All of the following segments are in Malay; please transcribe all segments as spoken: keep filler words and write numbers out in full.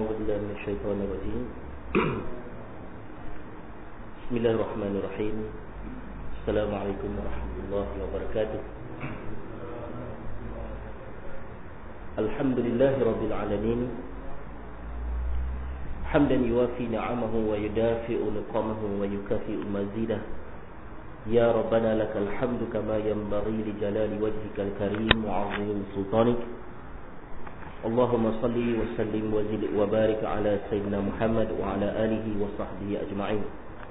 أعوذ بالله من الشيطان الرجيم. بسم الله الرحمن الرحيم. السلام عليكم ورحمة الله وبركاته. الحمد لله رب العالمين، حمدا يوافي نعمه ويدافئ نقمه ويكافئ مزيده. يا ربنا لك الحمد كما ينبغي لجلال وجهك الكريم وعظيم سلطانك. اللهم صل وسلم وزد وبارك على سيدنا محمد وعلى آله وصحبه أجمعين.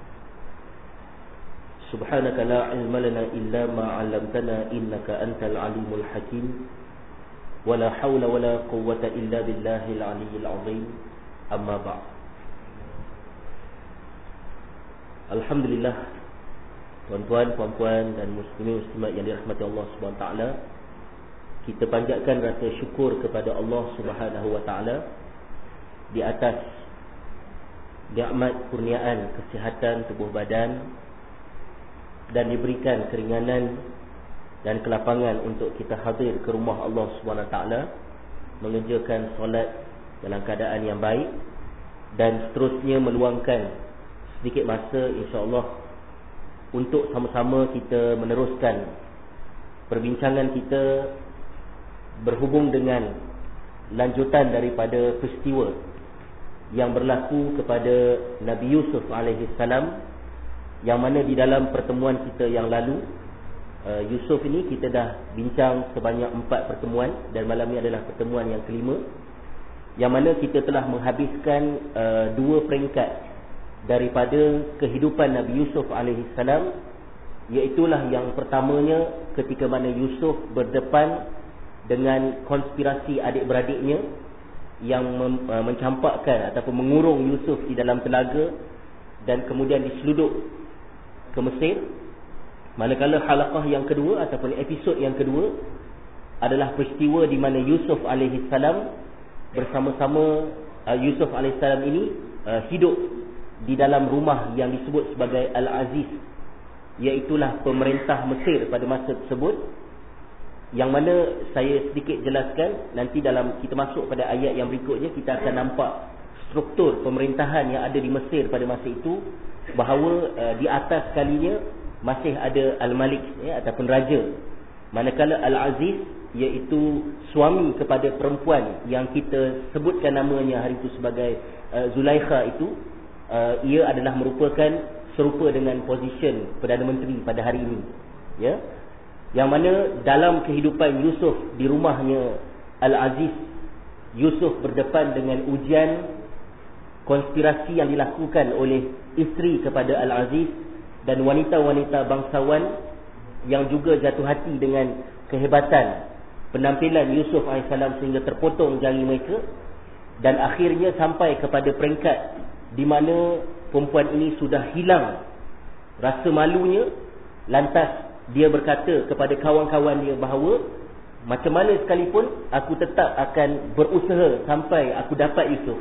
سبحانك لا علم لنا إلا ما علمتنا إنك أنت العليم الحكيم. ولا حول ولا قوة إلا بالله العلي العظيم. أما بعد. Alhamdulillah, tuan-tuan, puan-puan dan muslimin muslimat yang dirahmati Allah Subhanahu wa taala, kita panjatkan rasa syukur kepada Allah Subhanahu wa taala di atas nikmat kurniaan kesihatan tubuh badan dan diberikan keringanan dan kelapangan untuk kita hadir ke rumah Allah Subhanahu wa taala mengerjakan solat dalam keadaan yang baik, dan seterusnya meluangkan sedikit masa insya-Allah untuk sama-sama kita meneruskan perbincangan kita berhubung dengan lanjutan daripada peristiwa yang berlaku kepada Nabi Yusuf alaihi salam, yang mana di dalam pertemuan kita yang lalu, uh, Yusuf ini kita dah bincang sebanyak empat pertemuan, dan malam ini adalah pertemuan yang kelima, yang mana kita telah menghabiskan uh, dua peringkat daripada kehidupan Nabi Yusuf alaihi salam, iaitulah yang pertamanya ketika mana Yusuf berdepan dengan konspirasi adik-beradiknya yang mem, uh, mencampakkan ataupun mengurung Yusuf di dalam telaga dan kemudian diseluduk ke Mesir. Manakala halaqah yang kedua ataupun episod yang kedua adalah peristiwa di mana Yusuf alaihi salam bersama-sama uh, Yusuf alaihi salam ini uh, hidup di dalam rumah yang disebut sebagai Al-Aziz, iaitulah pemerintah Mesir pada masa tersebut, yang mana saya sedikit jelaskan nanti dalam kita masuk pada ayat yang berikutnya. Kita akan nampak struktur pemerintahan yang ada di Mesir pada masa itu, bahawa uh, di atas kalinya masih ada Al-Malik, ya, ataupun raja, manakala Al-Aziz iaitu suami kepada perempuan yang kita sebutkan namanya hari itu sebagai uh, Zulaikha itu, uh, ia adalah merupakan serupa dengan posisi Perdana Menteri pada hari ini, ya, yang mana dalam kehidupan Yusuf di rumahnya Al-Aziz, Yusuf berdepan dengan ujian konspirasi yang dilakukan oleh isteri kepada Al-Aziz dan wanita-wanita bangsawan yang juga jatuh hati dengan kehebatan penampilan Yusuf alaihi salam sehingga terpotong jari mereka, dan akhirnya sampai kepada peringkat di mana perempuan ini sudah hilang rasa malunya. Lantas dia berkata kepada kawan-kawan dia bahawa macam mana sekalipun aku tetap akan berusaha sampai aku dapat Yusuf.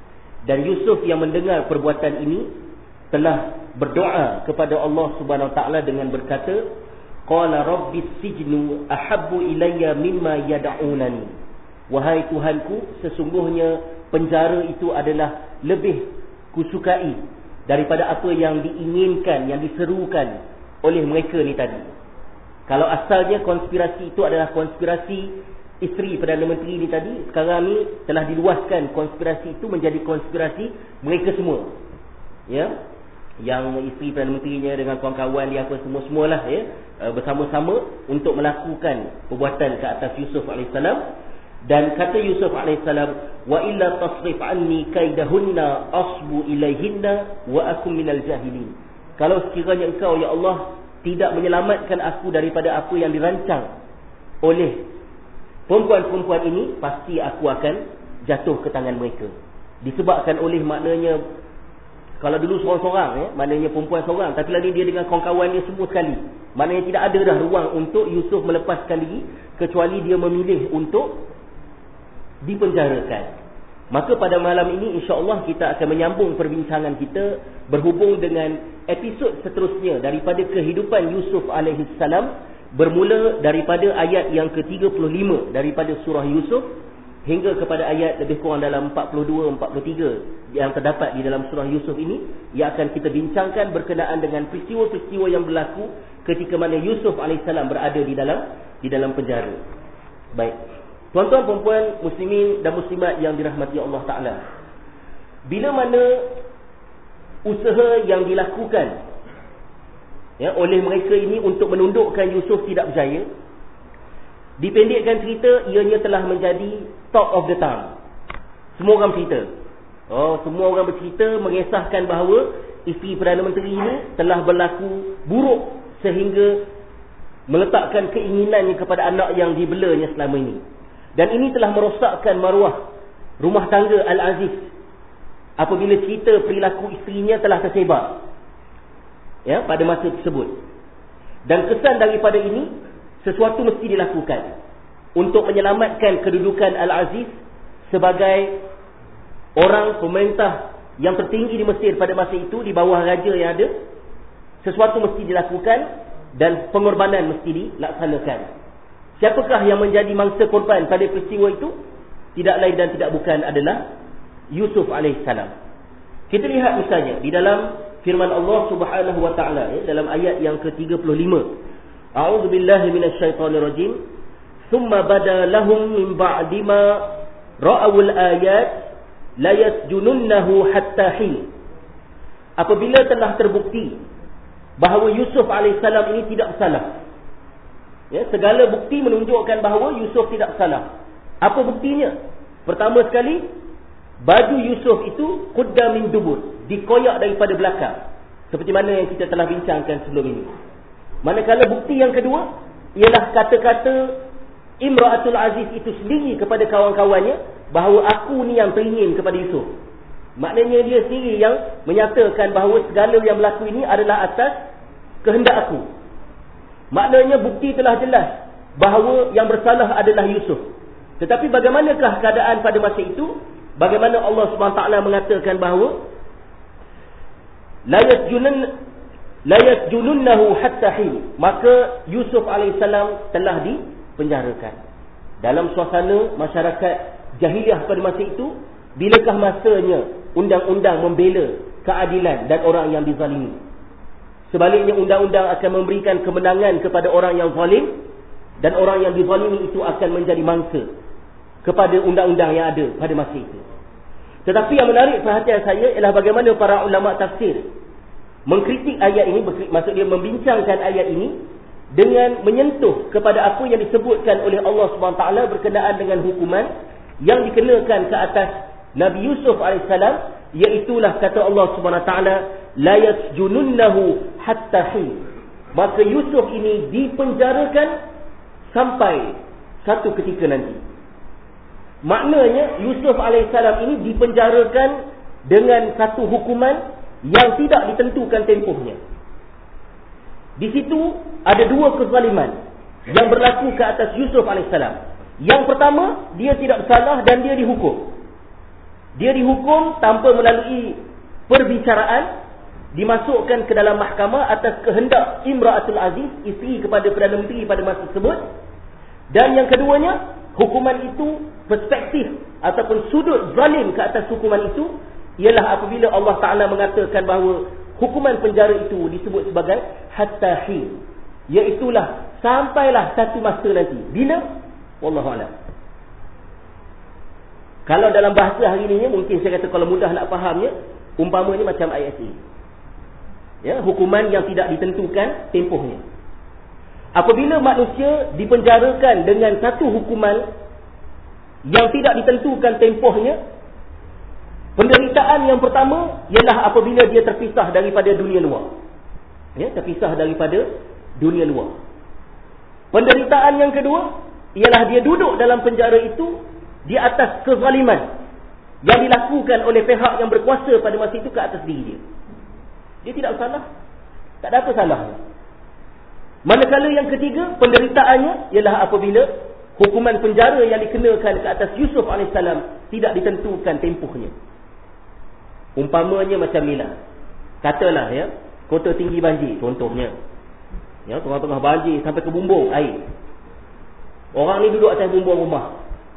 Dan Yusuf yang mendengar perbuatan ini telah berdoa kepada Allah Subhanahu wa taala dengan berkata, qala rabbis sijnu ahabbu ilayya mimma yad'unani. Wahai Tuhanku, sesungguhnya penjara itu adalah lebih kusukai daripada apa yang diinginkan, yang diserukan oleh mereka ni tadi. Kalau asalnya konspirasi itu adalah konspirasi isteri Perdana Menteri ni tadi, sekarang ni telah diluaskan konspirasi itu menjadi konspirasi mereka semua, ya, yang isteri Perdana Menterinya dengan kawan-kawan dia apa semua-semualah, ya, bersama-sama untuk melakukan perbuatan ke atas Yusuf alaihi salam. Dan kata Yusuf alaihi salam, wa illa tasrif anni kaidahunna asbu ilaihinna wa akum minal jahilin. Kalau sekiranya engkau ya Allah tidak menyelamatkan aku daripada apa yang dirancang oleh perempuan-perempuan ini, pasti aku akan jatuh ke tangan mereka. Disebabkan oleh maknanya, kalau dulu seorang-seorang, ya, maknanya perempuan seorang, tapi lagi dia dengan kawan-kawannya semua sekali, maknanya tidak ada dah ruang untuk Yusuf melepaskan diri, kecuali dia memilih untuk dipenjarakan. Maka pada malam ini insya-Allah kita akan menyambung perbincangan kita berhubung dengan episod seterusnya daripada kehidupan Yusuf alaihi salam, bermula daripada ayat yang ke tiga puluh lima daripada surah Yusuf hingga kepada ayat lebih kurang dalam empat puluh dua empat puluh tiga yang terdapat di dalam surah Yusuf ini, yang akan kita bincangkan berkenaan dengan peristiwa-peristiwa yang berlaku ketika mana Yusuf alaihissalam berada di dalam di dalam penjara. Baik, tuan-tuan perempuan muslimin dan muslimat yang dirahmati Allah Ta'ala, bila mana usaha yang dilakukan ya, oleh mereka ini untuk menundukkan Yusuf tidak berjaya, dipendekkan cerita, ianya telah menjadi talk of the town. Semua orang bercerita. Oh, semua orang bercerita mengesahkan bahawa isteri Perdana Menteri ini telah berlaku buruk sehingga meletakkan keinginannya kepada anak yang dibelanya selama ini. Dan ini telah merosakkan maruah rumah tangga Al-Aziz apabila cerita perilaku isterinya telah tersebar ya, pada masa tersebut. Dan kesan daripada ini, sesuatu mesti dilakukan untuk menyelamatkan kedudukan Al-Aziz sebagai orang pemerintah yang tertinggi di Mesir pada masa itu, di bawah raja yang ada. Sesuatu mesti dilakukan dan pengorbanan mesti dilaksanakan. Siapakah yang menjadi mangsa korban pada peristiwa itu? Tidak lain dan tidak bukan adalah Yusuf alaihissalam. Kita lihat misalnya di dalam firman Allah Subhanahu wa taala ya, dalam ayat yang ke tiga puluh lima. A'udzu billahi minasyaitonir rajim. Tsumma bada lahum min ba'di ma ra'awul ayat la yasjununnahu hatta hin. Apabila telah terbukti bahawa Yusuf alaihissalam ini tidak bersalah. Ya, segala bukti menunjukkan bahawa Yusuf tidak bersalah. Apa buktinya? Pertama sekali, baju Yusuf itu qudda min dubur, dikoyak daripada belakang. Seperti mana yang kita telah bincangkan sebelum ini. Manakala bukti yang kedua ialah kata-kata Imra'atul Aziz itu sendiri kepada kawan-kawannya bahawa aku ni yang teringin kepada Yusuf. Maknanya dia sendiri yang menyatakan bahawa segala yang berlaku ini adalah atas kehendak aku. Maknanya bukti telah jelas bahawa yang bersalah adalah Yusuf. Tetapi bagaimanakah keadaan pada masa itu? Bagaimana Allah subhanahu wa taala mengatakan bahawa la yasjunun la yasjununnahu hatta hin. Maka Yusuf alaihissalam telah dipenjarakan. Dalam suasana masyarakat jahiliah pada masa itu, bilakah masanya undang-undang membela keadilan dan orang yang dizalimi? Sebaliknya undang-undang akan memberikan kemenangan kepada orang yang zalim, dan orang yang dizalimi itu akan menjadi mangsa kepada undang-undang yang ada pada masa itu. Tetapi yang menarik perhatian saya ialah bagaimana para ulama tafsir mengkritik ayat ini, maksud dia membincangkan ayat ini dengan menyentuh kepada apa yang disebutkan oleh Allah subhanahu wa taala berkenaan dengan hukuman yang dikenakan ke atas Nabi Yusuf alaihissalam, iaitulah kata Allah subhanahu wa taala la yasjununnahu hatta hin. Maka Yusuf ini dipenjarakan sampai satu ketika nanti. Maknanya Yusuf alaihissalam ini dipenjarakan dengan satu hukuman yang tidak ditentukan tempohnya. Di situ ada dua kezaliman yang berlaku ke atas Yusuf alaihissalam. Yang pertama, dia tidak bersalah dan dia dihukum. Dia dihukum tanpa melalui perbicaraan, dimasukkan ke dalam mahkamah atas kehendak Imra'atul Aziz, isteri kepada Perdana Menteri pada masa tersebut. Dan yang keduanya, hukuman itu, perspektif ataupun sudut zalim ke atas hukuman itu ialah apabila Allah Ta'ala mengatakan bahawa hukuman penjara itu disebut sebagai hatta hin, iaitulah sampailah satu masa nanti. Bila? Wallahu a'lam. Kalau dalam bahasa hari ini, mungkin saya kata kalau mudah nak fahamnya, umpamanya macam ayat ini. Ya, hukuman yang tidak ditentukan tempohnya. Apabila manusia dipenjarakan dengan satu hukuman yang tidak ditentukan tempohnya, penderitaan yang pertama ialah apabila dia terpisah daripada dunia luar. Ya, terpisah daripada dunia luar. Penderitaan yang kedua ialah dia duduk dalam penjara itu di atas kezaliman yang dilakukan oleh pihak yang berkuasa pada masa itu ke atas diri dia. Dia tidak bersalah, tak ada apa salahnya. Manakala yang ketiga, penderitaannya ialah apabila hukuman penjara yang dikenakan ke atas Yusuf alaihissalam tidak ditentukan tempohnya. Umpamanya macam inilah, katalah ya, Kota Tinggi banjir contohnya, ya, tengah-tengah banjir sampai ke bumbung air. Orang ni duduk atas bumbung rumah.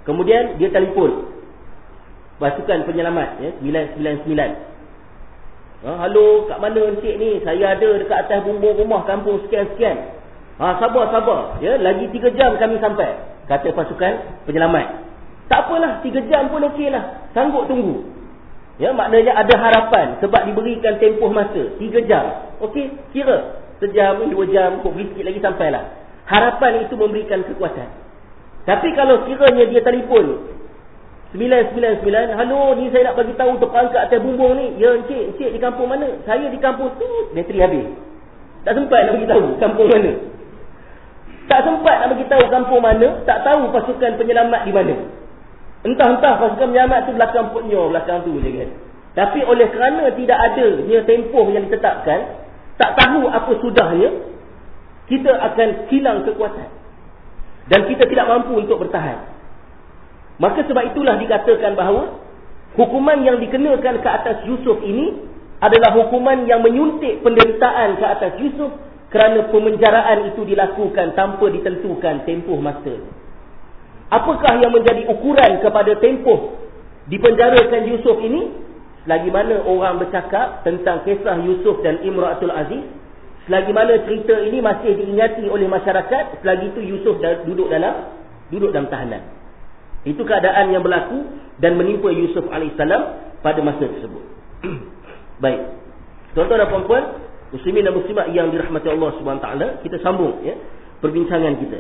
Kemudian dia telefon pasukan penyelamat, ya, sembilan sembilan sembilan. Ha, halo, kat mana encik ni? Saya ada dekat atas bumbung rumah kampung sekian-sekian. Ha, sabar, sabar. Ya, lagi tiga jam kami sampai, kata pasukan penyelamat. Tak apalah, tiga jam pun okey lah. Sanggup tunggu. Ya, maknanya ada harapan sebab diberikan tempoh masa tiga jam. Okey, kira sejam, dua jam, kok beri sikit lagi sampailah. Harapan itu memberikan kekuatan. Tapi kalau kiranya dia telefon sembilan sembilan sembilan, halo, ni saya nak bagi tahu terperangkap atas bumbung ni. Ya encik, encik di kampung mana? Saya di kampung tu. Bateri habis. Tak sempat nak bagi tahu kampung mana. Tak sempat nak bagi tahu kampung mana, tak tahu pasukan penyelamat di mana. Entah-entah pasukan penyelamat tu belakang Putnyo, belakang tu je kan. Tapi oleh kerana tidak adanya tempoh yang ditetapkan, tak tahu apa sudahnya, kita akan hilang kekuatan. Dan kita tidak mampu untuk bertahan. Maka sebab itulah dikatakan bahawa hukuman yang dikenakan ke atas Yusuf ini adalah hukuman yang menyuntik penderitaan ke atas Yusuf kerana pemenjaraan itu dilakukan tanpa ditentukan tempoh masa. Apakah yang menjadi ukuran kepada tempoh dipenjarakan Yusuf ini? Selagi mana orang bercakap tentang kisah Yusuf dan Imra'atul Aziz, selagi mana cerita ini masih diingati oleh masyarakat, selagi itu Yusuf duduk dalam duduk dalam tahanan. Itu keadaan yang berlaku dan menimpa Yusuf alaihissalam pada masa tersebut. Baik. Tuan-tuan dan puan-puan, muslimin dan muslimat yang dirahmati Allah Subhanahu Wa Taala, kita sambung ya perbincangan kita.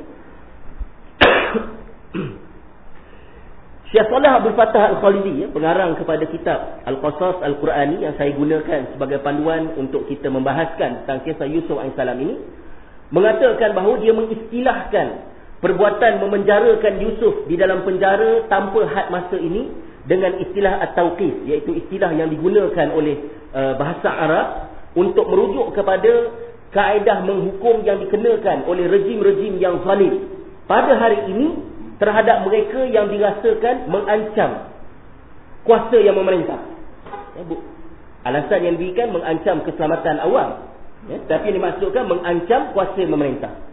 Syekh Saleh Abdul Fattah Al-Khalidi, ya, pengarang kepada kitab Al-Qasas Al-Qurani yang saya gunakan sebagai panduan untuk kita membahaskan tentang kisah Yusuf alaihissalam ini, mengatakan bahawa dia mengistilahkan perbuatan memenjarakan Yusuf di dalam penjara tanpa had masa ini dengan istilah at-tauqif, iaitu istilah yang digunakan oleh uh, bahasa Arab untuk merujuk kepada kaedah menghukum yang dikenakan oleh rejim-rejim yang zalim pada hari ini terhadap mereka yang dirasakan mengancam kuasa yang memerintah. Ya, bu. Alasan yang diberikan mengancam keselamatan awam, ya, tapi yang dimaksudkan mengancam kuasa yang memerintah.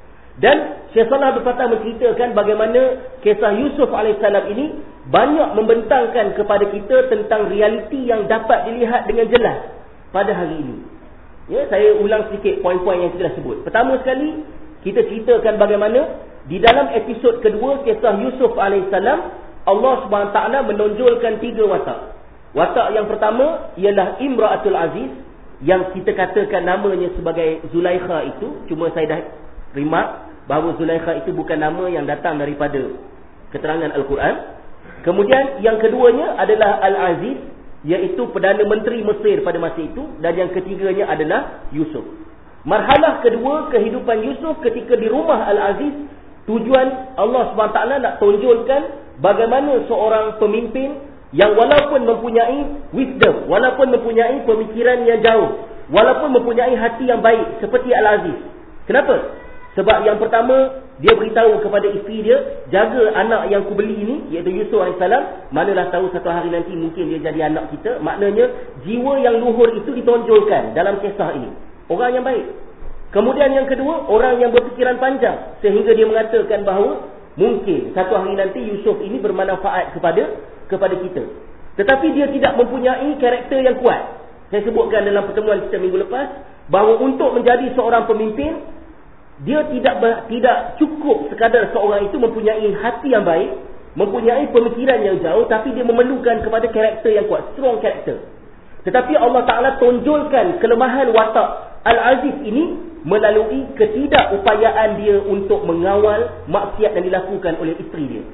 Dan Syekh Saleh Abdul Fattah menceritakan bagaimana kisah Yusuf alaihissalam ini banyak membentangkan kepada kita tentang realiti yang dapat dilihat dengan jelas pada hari ini. Ya, saya ulang sedikit poin-poin yang kita dah sebut. Pertama sekali, kita ceritakan bagaimana di dalam episod kedua kisah Yusuf alaihissalam, Allah Subhanahu Wa Taala menonjolkan tiga watak. Watak yang pertama ialah Imra'atul Aziz, yang kita katakan namanya sebagai Zulaikha itu. Cuma saya dah remark bahawa Zulaikha itu bukan nama yang datang daripada keterangan Al-Quran. Kemudian yang keduanya adalah Al-Aziz, iaitu Perdana Menteri Mesir pada masa itu. Dan yang ketiganya adalah Yusuf. Marhalah kedua kehidupan Yusuf ketika di rumah Al-Aziz, tujuan Allah subhanahu wa taala nak tonjolkan bagaimana seorang pemimpin yang walaupun mempunyai wisdom, walaupun mempunyai pemikiran yang jauh, walaupun mempunyai hati yang baik seperti Al-Aziz. Kenapa? Sebab yang pertama, dia beritahu kepada isteri dia, jaga anak yang ku beli ini, iaitu Yusuf alaihissalam. Manalah tahu satu hari nanti mungkin dia jadi anak kita. Maknanya jiwa yang luhur itu ditonjolkan dalam kisah ini. Orang yang baik. Kemudian yang kedua, orang yang berfikiran panjang, sehingga dia mengatakan bahawa mungkin satu hari nanti Yusuf ini bermanfaat kepada kepada kita. Tetapi dia tidak mempunyai karakter yang kuat. Saya sebutkan dalam pertemuan kita minggu lepas bahawa untuk menjadi seorang pemimpin, dia tidak tidak cukup sekadar seorang itu mempunyai hati yang baik, mempunyai pemikiran yang jauh, tapi dia memerlukan kepada karakter yang kuat, strong karakter. Tetapi Allah Ta'ala tonjolkan kelemahan watak Al-Aziz ini melalui ketidakupayaan dia untuk mengawal maksiat yang dilakukan oleh isteri dia.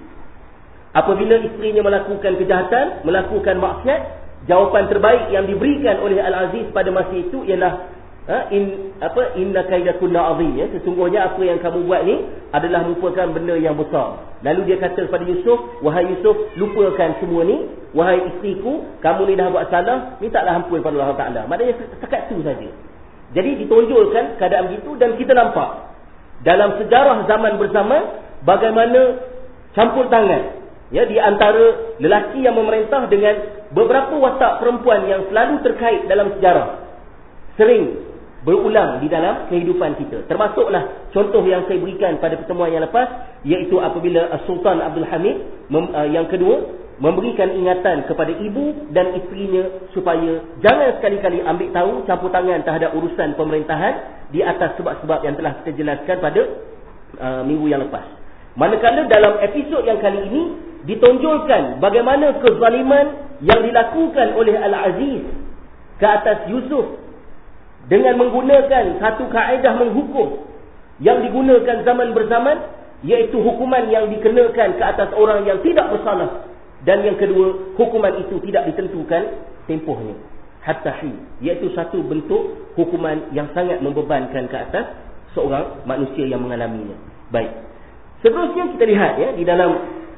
Apabila isterinya melakukan kejahatan, melakukan maksiat, jawapan terbaik yang diberikan oleh Al-Aziz pada masa itu ialah Ha, in apa inna kaidakunna azim, ya, sesungguhnya apa yang kamu buat ni adalah merupakan benda yang besar. Lalu dia kata kepada Yusuf, wahai Yusuf, lupakan semua ni, wahai isteriku, kamu ni dah buat salah, mintalah ampun pada Allah Taala. Maknanya setakat tu saja. Jadi ditonjolkan keadaan begitu, dan kita nampak dalam sejarah zaman berzaman bagaimana campur tangan, ya, di antara lelaki yang memerintah dengan beberapa watak perempuan yang selalu terkait dalam sejarah. Sering berulang di dalam kehidupan kita. Termasuklah contoh yang saya berikan pada pertemuan yang lepas, iaitu apabila Sultan Abdul Hamid mem, uh, yang kedua memberikan ingatan kepada ibu dan isterinya supaya jangan sekali-kali ambil tahu campur tangan terhadap urusan pemerintahan di atas sebab-sebab yang telah kita jelaskan pada uh, minggu yang lepas. Manakala dalam episod yang kali ini ditonjolkan bagaimana kezaliman yang dilakukan oleh Al-Aziz ke atas Yusuf dengan menggunakan satu kaedah menghukum yang digunakan zaman berzaman, iaitu hukuman yang dikenakan ke atas orang yang tidak bersalah, dan yang kedua, hukuman itu tidak ditentukan tempohnya, hatta hin, iaitu satu bentuk hukuman yang sangat membebankan ke atas seorang manusia yang mengalaminya. Baik, seterusnya kita lihat ya di dalam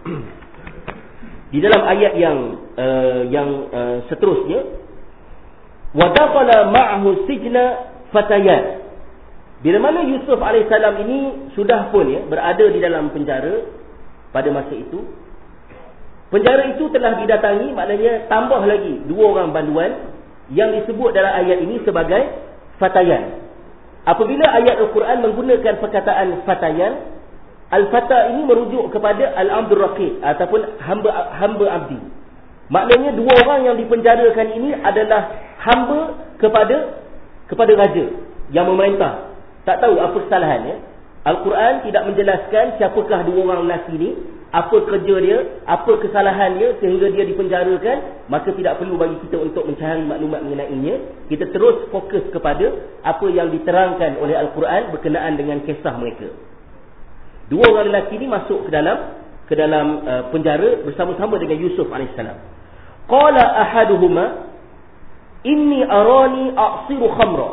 di dalam ayat yang uh, yang uh, seterusnya, wa dakhala ma'ahu sijna fatayan. Bila mana Yusuf alaihissalam ini sudah pun ya berada di dalam penjara pada masa itu, penjara itu telah didatangi, maknanya tambah lagi dua orang banduan yang disebut dalam ayat ini sebagai fatayan. Apabila ayat Al-Quran menggunakan perkataan fatayan, al-fata ini merujuk kepada al-abdur raqiq ataupun hamba hamba abdi. Maknanya dua orang yang dipenjarakan ini adalah hamba kepada kepada raja yang memerintah. Tak tahu apa kesalahannya. Al-Quran tidak menjelaskan siapakah dua orang lelaki ini, apa kerja dia, apa kesalahannya sehingga dia dipenjarakan. Maka tidak perlu bagi kita untuk mencari maklumat mengenainya. Kita terus fokus kepada apa yang diterangkan oleh Al-Quran berkenaan dengan kisah mereka. Dua orang lelaki ini masuk ke dalam ke dalam uh, penjara bersama-sama dengan Yusuf alaihissalam. Qala ahaduhuma inni arani a'siru khamra.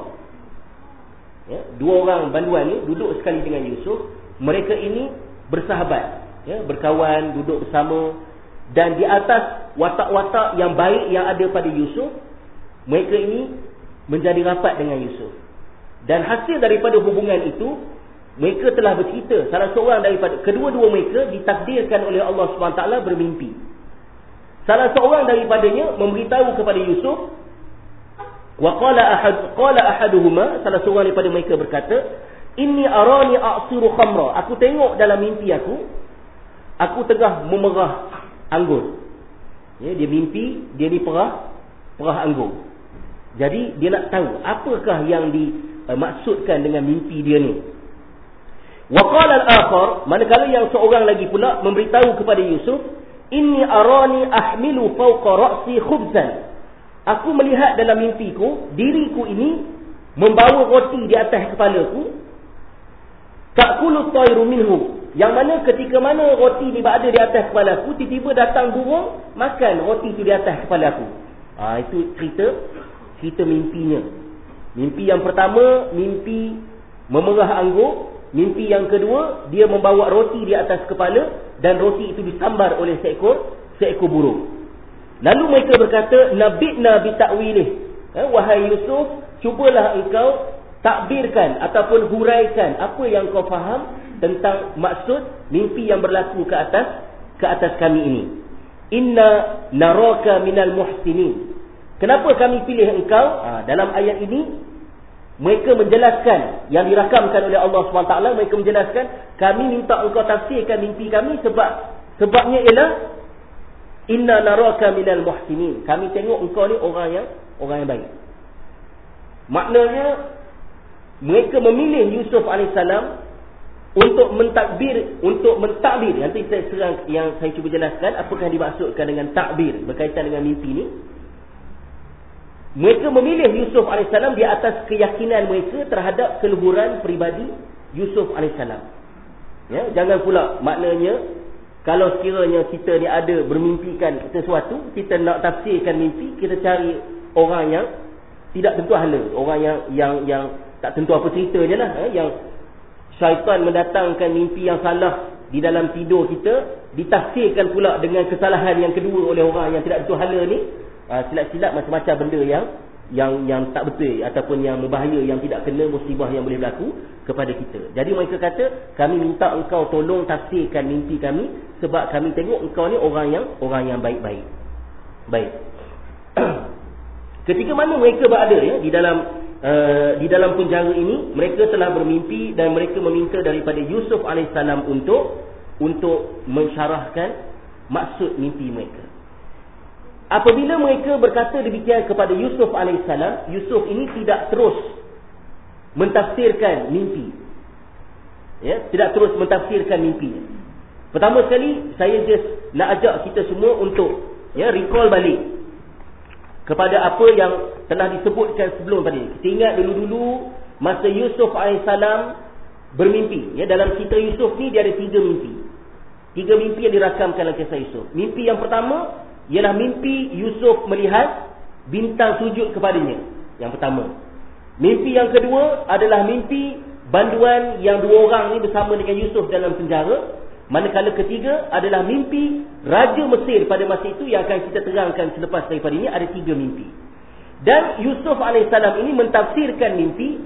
Ya, dua orang banduan ni duduk sekali dengan Yusuf. Mereka ini bersahabat, ya, berkawan, duduk bersama, dan di atas watak-watak yang baik yang ada pada Yusuf, mereka ini menjadi rapat dengan Yusuf. Dan hasil daripada hubungan itu, mereka telah bercerita, salah seorang daripada kedua-dua mereka ditakdirkan oleh Allah subhanahu wa taala bermimpi. Salah seorang daripadanya memberitahu kepada Yusuf, wa qala ahad qala ahaduhuma, salah seorang daripada mereka berkata, inni arani a'siru khamra. Aku tengok dalam mimpi aku, aku tengah memerah anggur. Ya, dia mimpi dia ni perah perah anggur. Jadi dia nak tahu apakah yang dimaksudkan dengan mimpi dia ni. Wa qala al-akhar, manakala yang seorang lagi pula memberitahu kepada Yusuf, inni arani ahmilu fawqa ra'si khubzan. Aku melihat dalam mimpiku, diriku ini membawa roti di atas kepalaku. Ta'kulu tayru minhu, yang mana ketika mana roti ni berada di atas kepalaku, tiba-tiba datang burung makan roti itu di atas kepalaku. Ah, itu cerita cerita mimpinya. Mimpi yang pertama, mimpi memerah anggur. Mimpi yang kedua, dia membawa roti di atas kepala dan roti itu disambar oleh seekor seekor burung. Lalu mereka berkata, nabitna bi ta'wilih. Eh, wahai Yusuf, cubalah engkau takbirkan ataupun huraikan apa yang kau faham tentang maksud mimpi yang berlaku ke atas ke atas kami ini. Inna naraka minal muhsinin. Kenapa kami pilih engkau? Ha, dalam ayat ini mereka menjelaskan yang dirakamkan oleh Allah subhanahu wa taala. Mereka menjelaskan, kami minta engkau tafsirkan mimpi kami sebab sebabnya ialah inna naraka minal muhsinin. Kami tengok engkau ni orang yang orang yang baik. Maknanya mereka memilih Yusuf alaihissalam untuk mentakbir, untuk mentakbir. Nanti saya serang yang saya cuba jelaskan apakah dimaksudkan dengan takbir berkaitan dengan mimpi ni. Mereka memilih Yusuf alaihissalam di atas keyakinan mereka terhadap keluhuran peribadi Yusuf alaihissalam. Ya, jangan pula maknanya kalau sekiranya kita ni ada bermimpikan sesuatu, kita nak tafsirkan mimpi, kita cari orang yang tidak tentu hala, orang yang yang yang tak tentu apa ceritanya lah, eh, yang syaitan mendatangkan mimpi yang salah di dalam tidur kita, ditafsirkan pula dengan kesalahan yang kedua oleh orang yang tidak tentu hala ni. Uh, silap-silap macam-macam benda yang yang yang tak betul ataupun yang berbahaya, yang tidak kena musibah yang boleh berlaku kepada kita. Jadi mereka kata, kami minta engkau tolong tafsirkan mimpi kami sebab kami tengok engkau ni orang yang orang yang baik-baik. Baik. Ketika mana mereka berada ya di dalam uh, di dalam penjara ini, mereka telah bermimpi dan mereka meminta daripada Yusuf alaihissalam untuk untuk mensyarahkan maksud mimpi mereka. Apabila mereka berkata demikian kepada Yusuf alaihissalam, Yusuf ini tidak terus mentafsirkan mimpi. Ya, tidak terus mentafsirkan mimpinya. Pertama sekali, saya just nak ajak kita semua untuk ya recall balik kepada apa yang telah disebutkan sebelum tadi. Kita ingat dulu-dulu masa Yusuf alaihissalam bermimpi. Ya, dalam cerita Yusuf ni dia ada tiga mimpi. Tiga mimpi yang dirakamkan dalam kisah Yusuf. Mimpi yang pertama ialah mimpi Yusuf melihat bintang sujud kepadanya. Yang pertama. Mimpi yang kedua adalah mimpi banduan yang dua orang ni bersama dengan Yusuf dalam penjara. Manakala ketiga adalah mimpi Raja Mesir pada masa itu yang akan kita terangkan selepas daripada ini. Ada tiga mimpi. Dan Yusuf alaihissalam ini mentafsirkan mimpi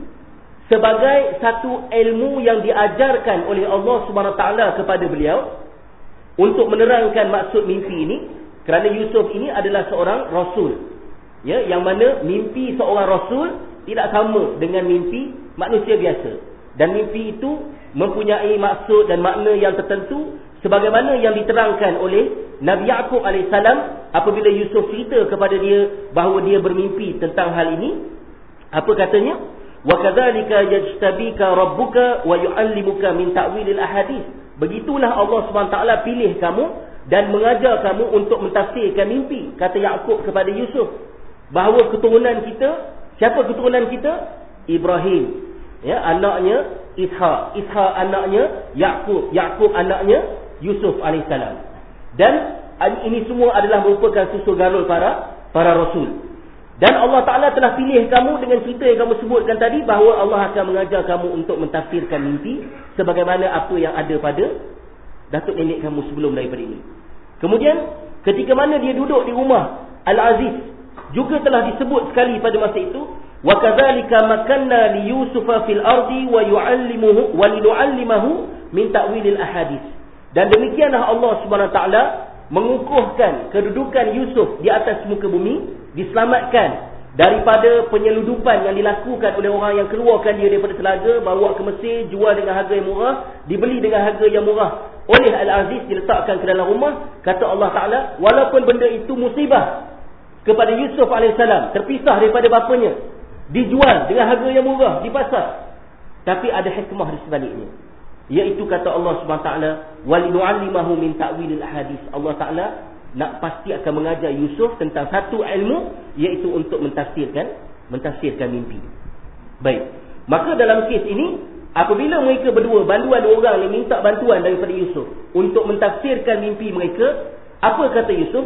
sebagai satu ilmu yang diajarkan oleh Allah subhanahu wa taala kepada beliau untuk menerangkan maksud mimpi ini. Kerana Yusuf ini adalah seorang Rasul, ya, yang mana mimpi seorang Rasul tidak sama dengan mimpi manusia biasa. Dan mimpi itu mempunyai maksud dan makna yang tertentu, sebagaimana yang diterangkan oleh Nabi Yaqub alaihissalam apabila Yusuf cerita kepada dia bahawa dia bermimpi tentang hal ini. Apa katanya? Wa kadzalika yajtabika rabbuka wa yu'allimuka min ta'wilil ahadits. Begitulah Allah Subhanahu wa taala pilih kamu dan mengajar kamu untuk mentafsirkan mimpi. Kata Yaqub kepada Yusuf bahawa keturunan kita, siapa keturunan kita? Ibrahim, ya, anaknya Ishak, Ishak anaknya Yaqub, Yaqub anaknya Yusuf alaihissalam. Dan ini semua adalah merupakan susul galur para para rasul. Dan Allah Taala telah pilih kamu dengan cerita yang kamu sebutkan tadi bahawa Allah akan mengajar kamu untuk mentafsirkan mimpi sebagaimana apa yang ada pada datuk nenek kamu sebelum daripada ini. Kemudian ketika mana dia duduk di rumah Al-Aziz, juga telah disebut sekali pada masa itu, wa kadzalika makanna li yusufa fil ardi wa yu'allimuhu wa linu'allimahu min ta'wilil ahadits. Dan demikianlah Allah Subhanahu wa taala mengukuhkan kedudukan Yusuf di atas muka bumi, diselamatkan daripada penyeludupan yang dilakukan oleh orang yang keluarkan dia daripada telaga, bawa ke Mesir, jual dengan harga yang murah, dibeli dengan harga yang murah oleh Al-Aziz, diletakkan ke dalam rumah. Kata Allah Ta'ala, walaupun benda itu musibah kepada Yusuf alaihissalam, terpisah daripada bapanya, dijual dengan harga yang murah di pasar, tapi ada hikmah di sebaliknya, iaitu kata Allah Subhanahu wa taala, walinu'allimahu min ta'wilil ahadits. Allah Taala nak pasti akan mengajar Yusuf tentang satu ilmu, iaitu untuk mentafsirkan mentafsirkan mimpi. Baik, maka dalam kes ini apabila mereka berdua, banduan dua orang yang minta bantuan daripada Yusuf untuk mentafsirkan mimpi mereka, apa kata Yusuf?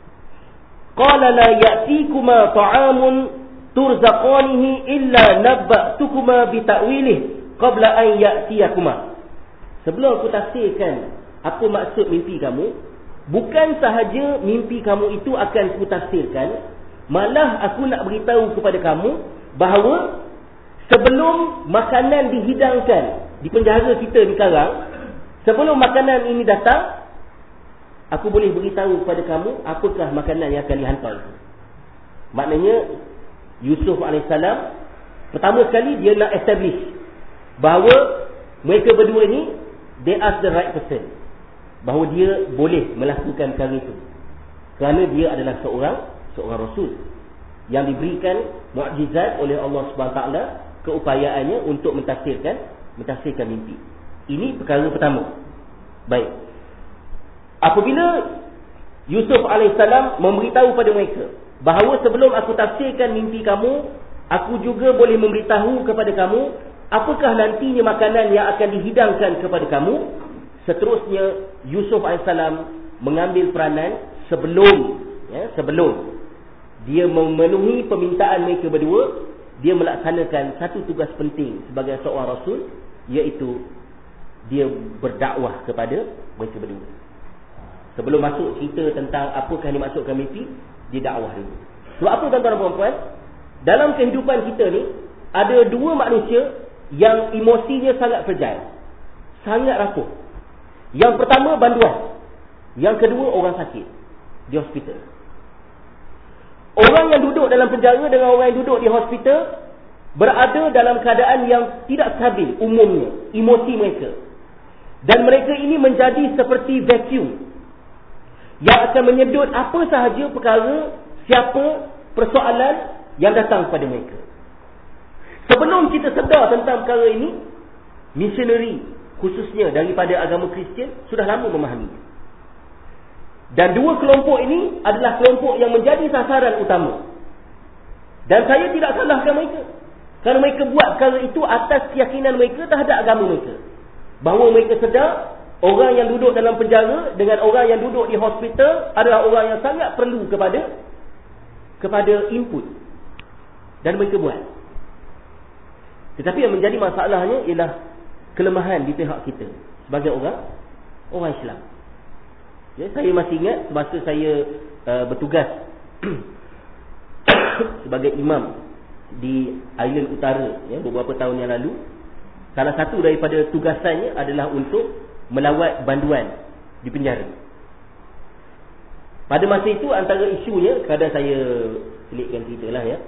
Qala la ya'tikuma ta'amun turzaqanihi illa nabba'tukuma bi ta'wilih qabla an ya'tiyakuma. Sebelum aku tafsirkan apa maksud mimpi kamu, bukan sahaja mimpi kamu itu akan aku tafsirkan, malah aku nak beritahu kepada kamu bahawa sebelum makanan dihidangkan di penjara kita ni sekarang, sebelum makanan ini datang, aku boleh beritahu kepada kamu apakah makanan yang akan dihantar. Maknanya Yusuf alaihissalam pertama sekali dia nak establish bahawa mereka berdua ni, they are the right person, bahawa dia boleh melakukan perkara itu kerana dia adalah seorang seorang rasul yang diberikan mukjizat oleh Allah Subhanahu Wa Taala, keupayaannya untuk mentafsirkan mentafsirkan mimpi. Ini perkara pertama. Baik, apabila Yusuf alaihissalam memberitahu pada mereka bahawa sebelum aku tafsirkan mimpi kamu, aku juga boleh memberitahu kepada kamu apakah nantinya makanan yang akan dihidangkan kepada kamu. Seterusnya Yusuf alaihissalam mengambil peranan sebelum ya, sebelum dia memenuhi permintaan mereka berdua, dia melaksanakan satu tugas penting sebagai seorang rasul, iaitu dia berdakwah kepada mereka berdua. Sebelum masuk cerita tentang apakah yang dimaksudkan mimpi, dia dakwah dulu. Sebab apa tuan-tuan dan puan-puan? Dalam kehidupan kita ni ada dua manusia yang emosinya sangat fragile, sangat rapuh. Yang pertama banduan, yang kedua orang sakit di hospital. Orang yang duduk dalam penjara dengan orang yang duduk di hospital, berada dalam keadaan yang tidak stabil umumnya emosi mereka, dan mereka ini menjadi seperti vacuum yang akan menyedut apa sahaja perkara, siapa, persoalan yang datang kepada mereka. Sebelum kita sedar tentang perkara ini, misioneri khususnya daripada agama Kristian sudah lama memahami. Dan dua kelompok ini adalah kelompok yang menjadi sasaran utama. Dan saya tidak salahkan mereka, kerana mereka buat perkara itu atas keyakinan mereka terhadap agama mereka, bahawa mereka sedar orang yang duduk dalam penjara dengan orang yang duduk di hospital adalah orang yang sangat perlu kepada kepada input, dan mereka buat. Tetapi yang menjadi masalahnya ialah kelemahan di pihak kita sebagai orang orang Islam. Ya, saya masih ingat semasa saya uh, bertugas sebagai imam di Island Utara, ya, beberapa tahun yang lalu, salah satu daripada tugasannya adalah untuk melawat banduan di penjara. Pada masa itu antara isunya, kadang saya selitkan cerita lah, ya,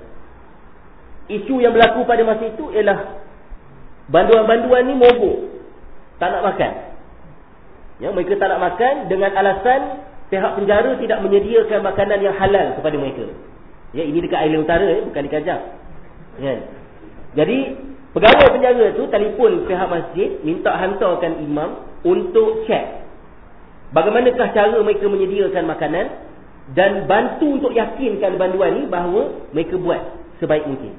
isu yang berlaku pada masa itu ialah banduan-banduan ni mogok, tak nak makan. Ya, mereka tak nak makan dengan alasan pihak penjara tidak menyediakan makanan yang halal kepada mereka. Ya, ini dekat Island Utara, ya, bukan di Kajang. Ya. Jadi pegawai penjara tu telefon pihak masjid, minta hantarkan imam untuk cek bagaimanakah cara mereka menyediakan makanan, dan bantu untuk yakinkan banduan ni bahawa mereka buat sebaik mungkin.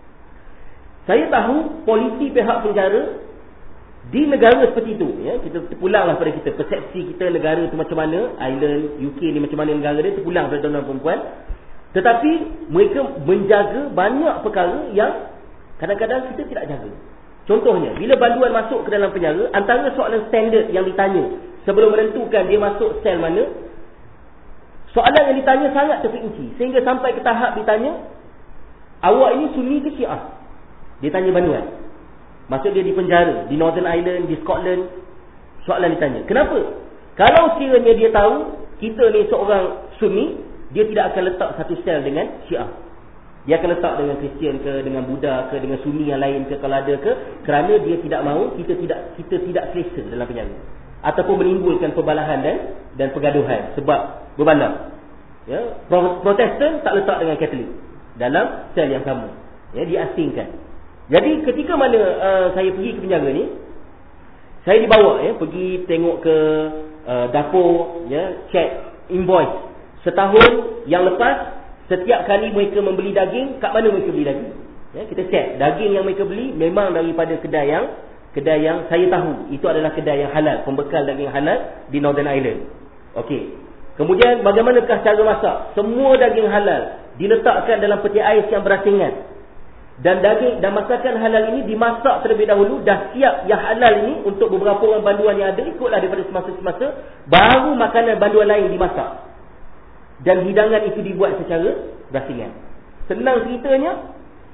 Saya tahu polisi pihak penjara di negara seperti itu, ya, kita terpulanglah pada kita, persepsi kita negara tu macam mana, Ireland, U K ni macam mana negara dia, terpulang pada tuan-tuan perempuan. Tetapi mereka menjaga banyak perkara yang kadang-kadang kita tidak jaga. Contohnya, bila banduan masuk ke dalam penjara, antara soalan standard yang ditanya sebelum menentukan dia masuk sel mana, soalan yang ditanya sangat terperinci, sehingga sampai ke tahap ditanya, awak ini Sunni ke Syiah? Dia tanya banduan. Maksud dia di penjara, di Northern Ireland, di Scotland, soalan ditanya. Kenapa? Kalau sekiranya dia tahu kita ni seorang Sunni, dia tidak akan letak satu sel dengan Syiah. Dia akan letak dengan Kristian ke, dengan Buddha ke, dengan Sunni yang lain ke, kalau ada ke, kerana dia tidak mahu kita tidak kita tidak selesa dalam penjara, ataupun menimbulkan perbalahan dan dan pergaduhan sebab berbalah. Ya, Protestan tak letak dengan Katolik dalam sel yang sama. Ya, diasingkan. Jadi ketika mana uh, saya pergi ke penjara ni, saya dibawa, ya, pergi tengok ke uh, dapur, ya, cek invoice. Setahun yang lepas, setiap kali mereka membeli daging, kat mana mereka beli daging? Ya, kita cek daging yang mereka beli memang daripada kedai yang kedai yang saya tahu itu adalah kedai yang halal, pembekal daging halal di Northern Ireland. Okey. Kemudian bagaimanakah cara masak? Semua daging halal diletakkan dalam peti ais yang berasingan. Dan daging dan masakan halal ini dimasak terlebih dahulu, dah siap yang halal ini untuk beberapa orang banduan yang ada, ikutlah daripada semasa-semasa, baru makanan banduan lain dimasak. Dan hidangan itu dibuat secara berasingan. Senang ceritanya,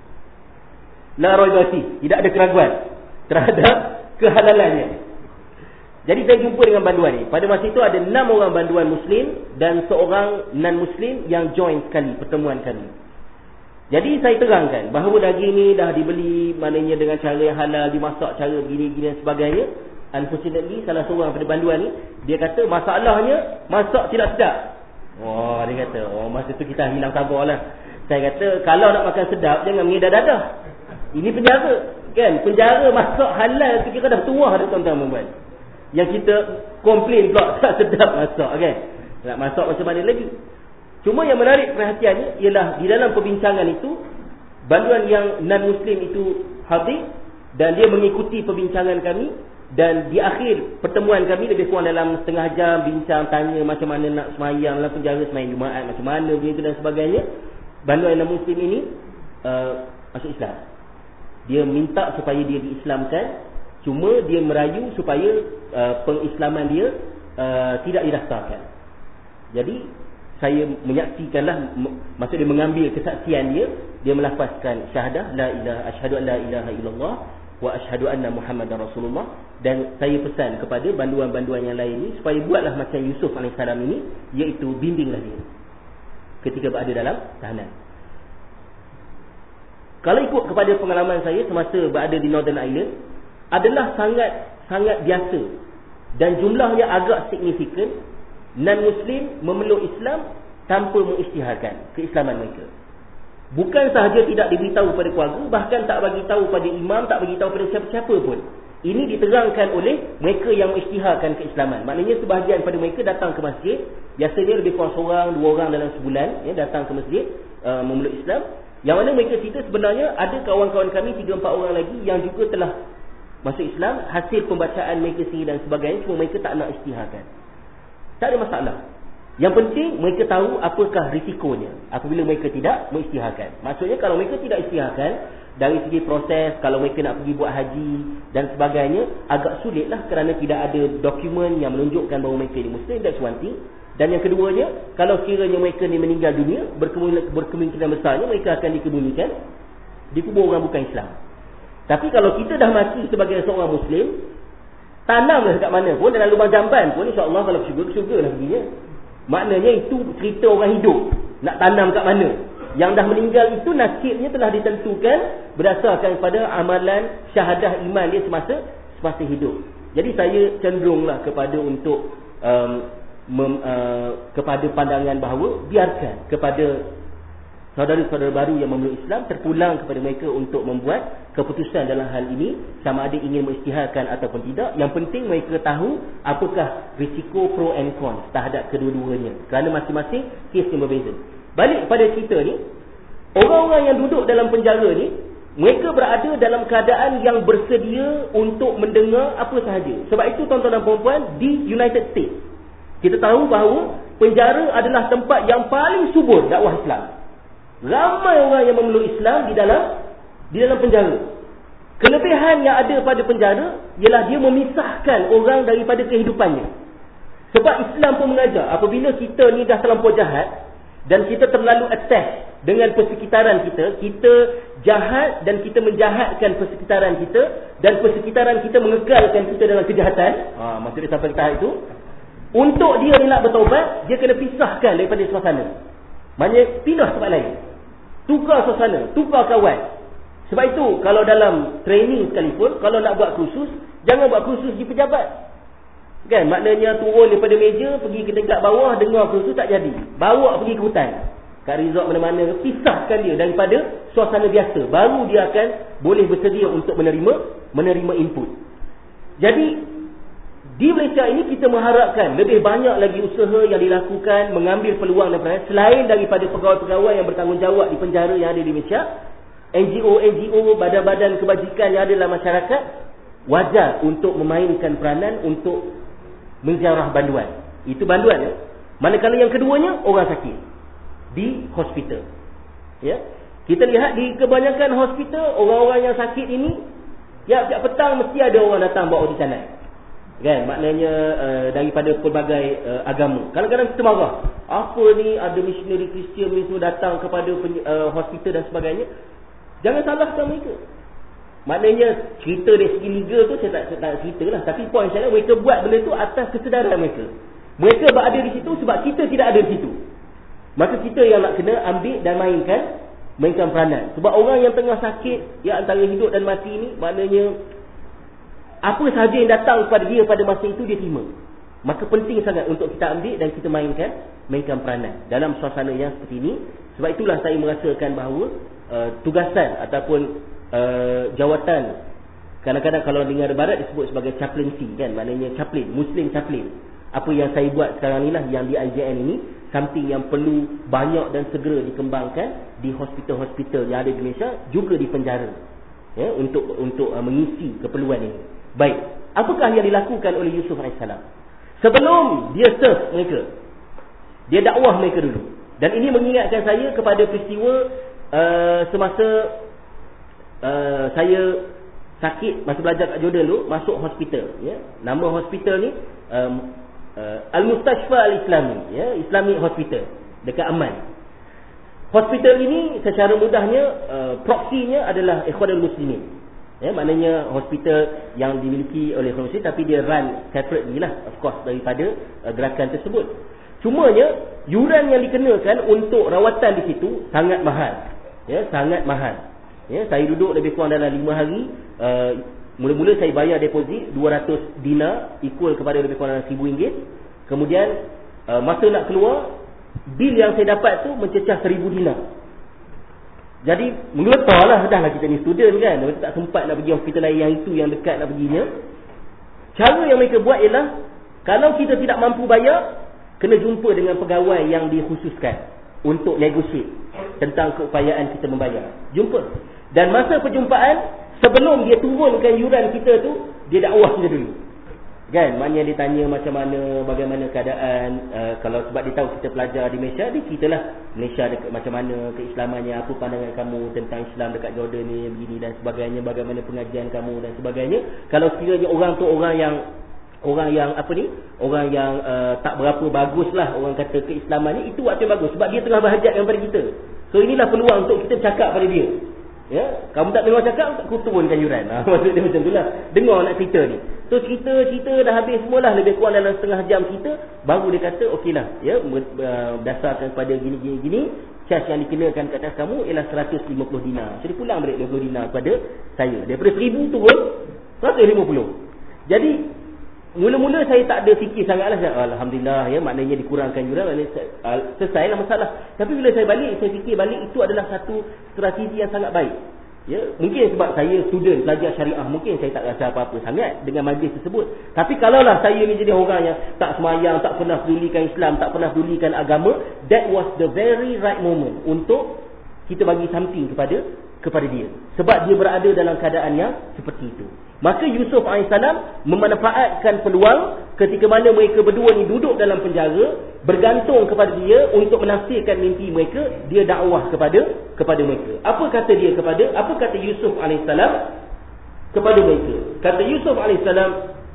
la raibati, tidak ada keraguan terhadap kehalalannya. Jadi saya jumpa dengan banduan ni. Pada masa itu ada enam orang banduan Muslim dan seorang non-Muslim yang join sekali pertemuan kami. Jadi saya terangkan bahawa daging ni dah dibeli, maknanya dengan cara yang halal, dimasak cara begini-begini dan sebagainya. Unfortunately, salah seorang pada banduan ni, dia kata masalahnya masak tidak sedap. Oh, dia kata, oh masa tu kita hilang sabar lah. Saya kata, kalau nak makan sedap, jangan mengedar dadah. Ini penjara, kan? Penjara masak halal tu kira dah tuah dah tuan-tuan perempuan. Yang kita komplain pula tak sedap masak, kan? Nak masak macam mana lagi? Cuma yang menarik perhatiannya ialah di dalam perbincangan itu, banduan yang non-Muslim itu hadir dan dia mengikuti perbincangan kami. Dan di akhir pertemuan kami, lebih kurang dalam setengah jam bincang, tanya macam mana nak semayang dalam penjara, semayang Jumaat macam mana, begitu dan sebagainya. Banduan non-Muslim ini uh, masuk Islam. Dia minta supaya dia diislamkan, cuma dia merayu supaya uh, pengislaman dia uh, tidak didaftarkan. Jadi saya menyaksikanlah, maksud dia mengambil kesaksian dia, dia melafazkan syahadah la ilaha asyhadu an la ilaha illallah wa asyhadu anna Muhammadar Rasulullah. Dan saya pesan kepada banduan-banduan yang lain ni supaya buatlah macam Yusuf alaihissalam ini, iaitu bimbinglah dia ketika berada dalam tahanan. kalau ikut kepada pengalaman saya semasa berada di Northern Ireland, adalah sangat sangat biasa dan jumlahnya agak signifikan non-Muslim memeluk Islam tanpa mengisytiharkan keislaman mereka. Bukan sahaja tidak diberitahu pada keluarga, bahkan tak bagi tahu pada imam, tak bagi tahu pada siapa-siapa pun. Ini diterangkan oleh mereka yang mengisytiharkan keislaman. Maknanya sebahagian pada mereka datang ke masjid, biasanya lebih kurang seorang, dua orang dalam sebulan, ya, datang ke masjid uh, memeluk Islam. Yang mana mereka cerita sebenarnya ada kawan-kawan kami tiga empat orang lagi yang juga telah masuk Islam hasil pembacaan mereka sendiri dan sebagainya, cuma mereka tak nak isytiharkan. Tak ada masalah. Yang penting mereka tahu apakah risikonya apabila mereka tidak mengisytiharkan. Maksudnya kalau mereka tidak isytiharkan, dari segi proses, kalau mereka nak pergi buat haji dan sebagainya, agak sulitlah kerana tidak ada dokumen yang menunjukkan bahawa mereka ini Muslim. That's one thing. Dan yang keduanya, kalau kiranya mereka ni meninggal dunia, berkemungkinan, berkemungkinan besarnya mereka akan dikebumikan, dikubur orang bukan Islam. Tapi kalau kita dah mati sebagai seorang Muslim, tanamlah dekat mana pun, dalam lubang jamban pun, insyaAllah kalau syurga, syurga lah perginya. Maknanya itu cerita orang hidup, nak tanam kat mana. Yang dah meninggal itu nasibnya telah ditentukan berdasarkan pada amalan syahadah iman dia semasa semasa hidup. Jadi saya cenderunglah kepada untuk um, mem, uh, kepada pandangan bahawa biarkan kepada saudara-saudara baru yang memeluk Islam terpulang kepada mereka untuk membuat keputusan dalam hal ini, sama ada ingin mengisytiharkan ataupun tidak. Yang penting mereka tahu apakah risiko pro and con terhadap kedua-duanya, kerana masing-masing kes yang berbeza. Balik pada cerita ni, orang-orang yang duduk dalam penjara ni, mereka berada dalam keadaan yang bersedia untuk mendengar apa sahaja. Sebab itu tuan-tuan dan puan-puan, di United States kita tahu bahawa penjara adalah tempat yang paling subur dakwah Islam. Ramai orang yang memeluk Islam di dalam di dalam penjara. Kelebihan yang ada pada penjara ialah dia memisahkan orang daripada kehidupannya. Sebab Islam pun mengajar, apabila kita ni dah terlampau jahat dan kita terlalu attach dengan persekitaran kita, kita jahat dan kita menjahatkan persekitaran kita, dan persekitaran kita mengekalkan kita dalam kejahatan. Ha, maksudnya sampai ke tahap itu, untuk dia ni nak bertaubat, dia kena pisahkan daripada suasana. Maknanya pindah tempat lain, tukar suasana, tukar kawan. Sebab itu kalau dalam training sekalipun, kalau nak buat kursus, jangan buat kursus di pejabat. Kan, maknanya turun daripada meja, pergi ke dekat bawah, dengar kursus, tak jadi. Bawa pergi ke hutan, kat resort mana-mana, pisahkan dia daripada suasana biasa. Baru dia akan boleh bersedia untuk menerima menerima input. Jadi di Malaysia ini kita mengharapkan lebih banyak lagi usaha yang dilakukan mengambil peluang daripada, selain daripada pegawai-pegawai yang bertanggungjawab di penjara yang ada di Malaysia, N G O N G O, badan-badan kebajikan yang ada dalam masyarakat, wajar untuk memainkan peranan untuk menziarah banduan. Itu banduan, ya. Manakala yang keduanya, orang sakit di hospital, ya. Kita lihat di kebanyakan hospital, orang-orang yang sakit ini, tiap-tiap petang mesti ada orang datang bawa di sana. Kan, maknanya uh, daripada pelbagai uh, agama. Kadang-kadang kita marah, apa ni, ada missionary Kristian ni semua datang kepada uh, hospital dan sebagainya. Jangan salahkan mereka. Maknanya cerita dari segi legal tu saya tak, saya tak cerita lah. Tapi poin saya, mereka buat benda tu atas kesedaran mereka. Mereka berada di situ sebab kita tidak ada di situ. Maka kita yang nak kena ambil dan mainkan mainkan peranan. Sebab orang yang tengah sakit, yang antara hidup dan mati ni, maknanya apa sahaja yang datang kepada dia pada masa itu, dia terima. Maka penting sangat untuk kita ambil dan kita mainkan mainkan peranan dalam suasana yang seperti ini. Sebab itulah saya merasakan bahawa uh, tugasan ataupun Uh, jawatan, kadang-kadang kalau dengar barat disebut sebagai chaplaincy, kan, maknanya chaplain, Muslim chaplain. Apa yang saya buat sekarang ni lah, yang di I J N ini, something yang perlu banyak dan segera dikembangkan di hospital-hospital yang ada di Malaysia, juga di penjara, ya, untuk untuk uh, mengisi keperluan ini. Baik, apakah yang dilakukan oleh Yusuf alaihissalam sebelum dia serve mereka? Dia dakwah mereka dulu. Dan ini mengingatkan saya kepada peristiwa uh, semasa Uh, saya sakit masa belajar kat Jordan dulu, masuk hospital, ya. Nama hospital ni um, uh, Al-Mustashfa Al-Islami, ya, Islamic Hospital dekat Amman. Hospital ini secara mudahnya uh, proksinya adalah Ikhwanul Muslimin, ya, maknanya hospital yang dimiliki oleh Ikhwanul Muslimin, tapi dia run separately lah, of course, daripada uh, gerakan tersebut. Cumanya yuran yang dikenakan untuk rawatan di situ sangat mahal, ya, sangat mahal. Ya, saya duduk lebih kurang dalam lima hari. uh, Mula-mula saya bayar deposit dua ratus dinar, equal kepada lebih kurang dalam seribu ringgit. Kemudian uh, masa nak keluar, bil yang saya dapat tu mencecah seribu dinar. Jadi menggelepar lah, dah lah kita ni student kan, mereka tak sempat nak pergi hospital lain yang itu yang dekat nak perginya. Cara yang mereka buat ialah, kalau kita tidak mampu bayar, kena jumpa dengan pegawai yang dikhususkan untuk negotiate tentang keupayaan kita membayar. Jumpa. Dan masa perjumpaan, sebelum dia turunkan yuran kita tu, dia dakwah kita dulu. Kan? Maknanya dia tanya macam mana, bagaimana keadaan. uh, Kalau sebab dia tahu kita pelajar di Malaysia, dia ceritalah Malaysia dekat macam mana keislamannya, apa pandangan kamu tentang Islam dekat Jordan ni, begini dan sebagainya, bagaimana pengajian kamu dan sebagainya. Kalau sekiranya orang tu orang yang Orang yang apa ni Orang yang uh, tak berapa bagus lah, orang kata keislamannya, itu waktu yang bagus, sebab dia tengah berhajat kepada kita. So inilah peluang untuk kita bercakap pada dia. Ya, kamu tak dengar cakap, aku turunkan yuran. Ha, maksud dia macam itulah. Dengar nak cerita ni. So cerita-cerita dah habis semualah, lebih kurang dalam setengah jam kita, baru dia kata okeylah, ya, berdasarkan pada gini-gini gini, charge yang dikenakan ke atas kamu ialah seratus lima puluh dinar. Jadi pulang balik lima puluh dinar kepada saya. Daripada seribu turun seratus lima puluh. Jadi mula-mula saya tak ada fikir sangatlah, alhamdulillah, ya, maknanya dikurangkan yuran, maknanya selesailah masalah. Tapi bila saya balik, saya fikir balik itu adalah satu strategi yang sangat baik. Ya, mungkin sebab saya student pelajar syariah, mungkin saya tak rasa apa-apa sangat dengan majlis tersebut. Tapi kalaulah saya ni jadi orang yang tak semayang, tak pernah pedulikan Islam, tak pernah pedulikan agama, that was the very right moment untuk kita bagi something kepada kepada dia, sebab dia berada dalam keadaan yang seperti itu. Maka Yusuf alaihissalam memanfaatkan peluang ketika mana mereka berdua ni duduk dalam penjara, bergantung kepada dia untuk menafsirkan mimpi mereka. Dia dakwah kepada kepada mereka. Apa kata dia kepada apa kata Yusuf alaihissalam kepada mereka? Kata Yusuf alaihissalam,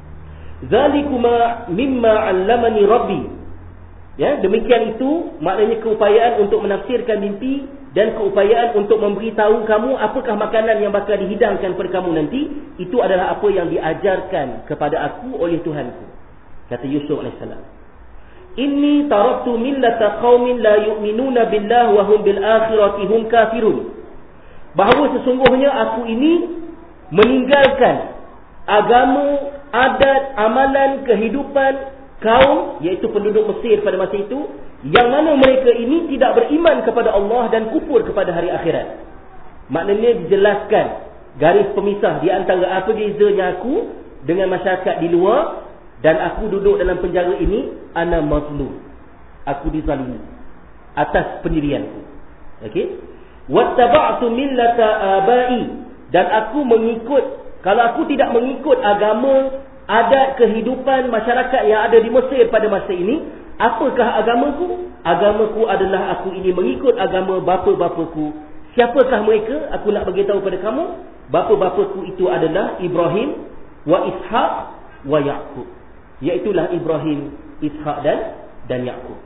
"Zalikuma mimma 'allamani rabbi." Ya, demikian itu maknanya keupayaan untuk menafsirkan mimpi dan keupayaan untuk memberitahu kamu apakah makanan yang bakal dihidangkan kepada kamu nanti. Itu adalah apa yang diajarkan kepada aku oleh Tuhanku. Kata Yusuf alaihissalam, "Inni taraktu millata qaumin la yu'minuna billahi wa hum bil akhirati hum kafirun." Bahawa sesungguhnya aku ini meninggalkan agama, adat, amalan, kehidupan kaum, iaitu penduduk Mesir pada masa itu, yang mana mereka ini tidak beriman kepada Allah dan kufur kepada hari akhirat. Maknanya dijelaskan garis pemisah di antara apa bezanya aku dengan masyarakat di luar, dan aku duduk dalam penjara ini, ana mazlum, aku dizalimi atas pendirianku. Okey, wattaba'tu millata abai, dan aku mengikut, kalau aku tidak mengikut agama, adat, kehidupan masyarakat yang ada di Mesir pada masa ini, apakah agamaku? Agamaku adalah aku ini mengikut agama bapa-bapaku. Siapakah mereka? Aku nak beritahu pada kamu, bapa-bapaku itu adalah Ibrahim wa Ishaq wa Yaqub. Iaitulah Ibrahim, Ishaq dan dan Yaqub.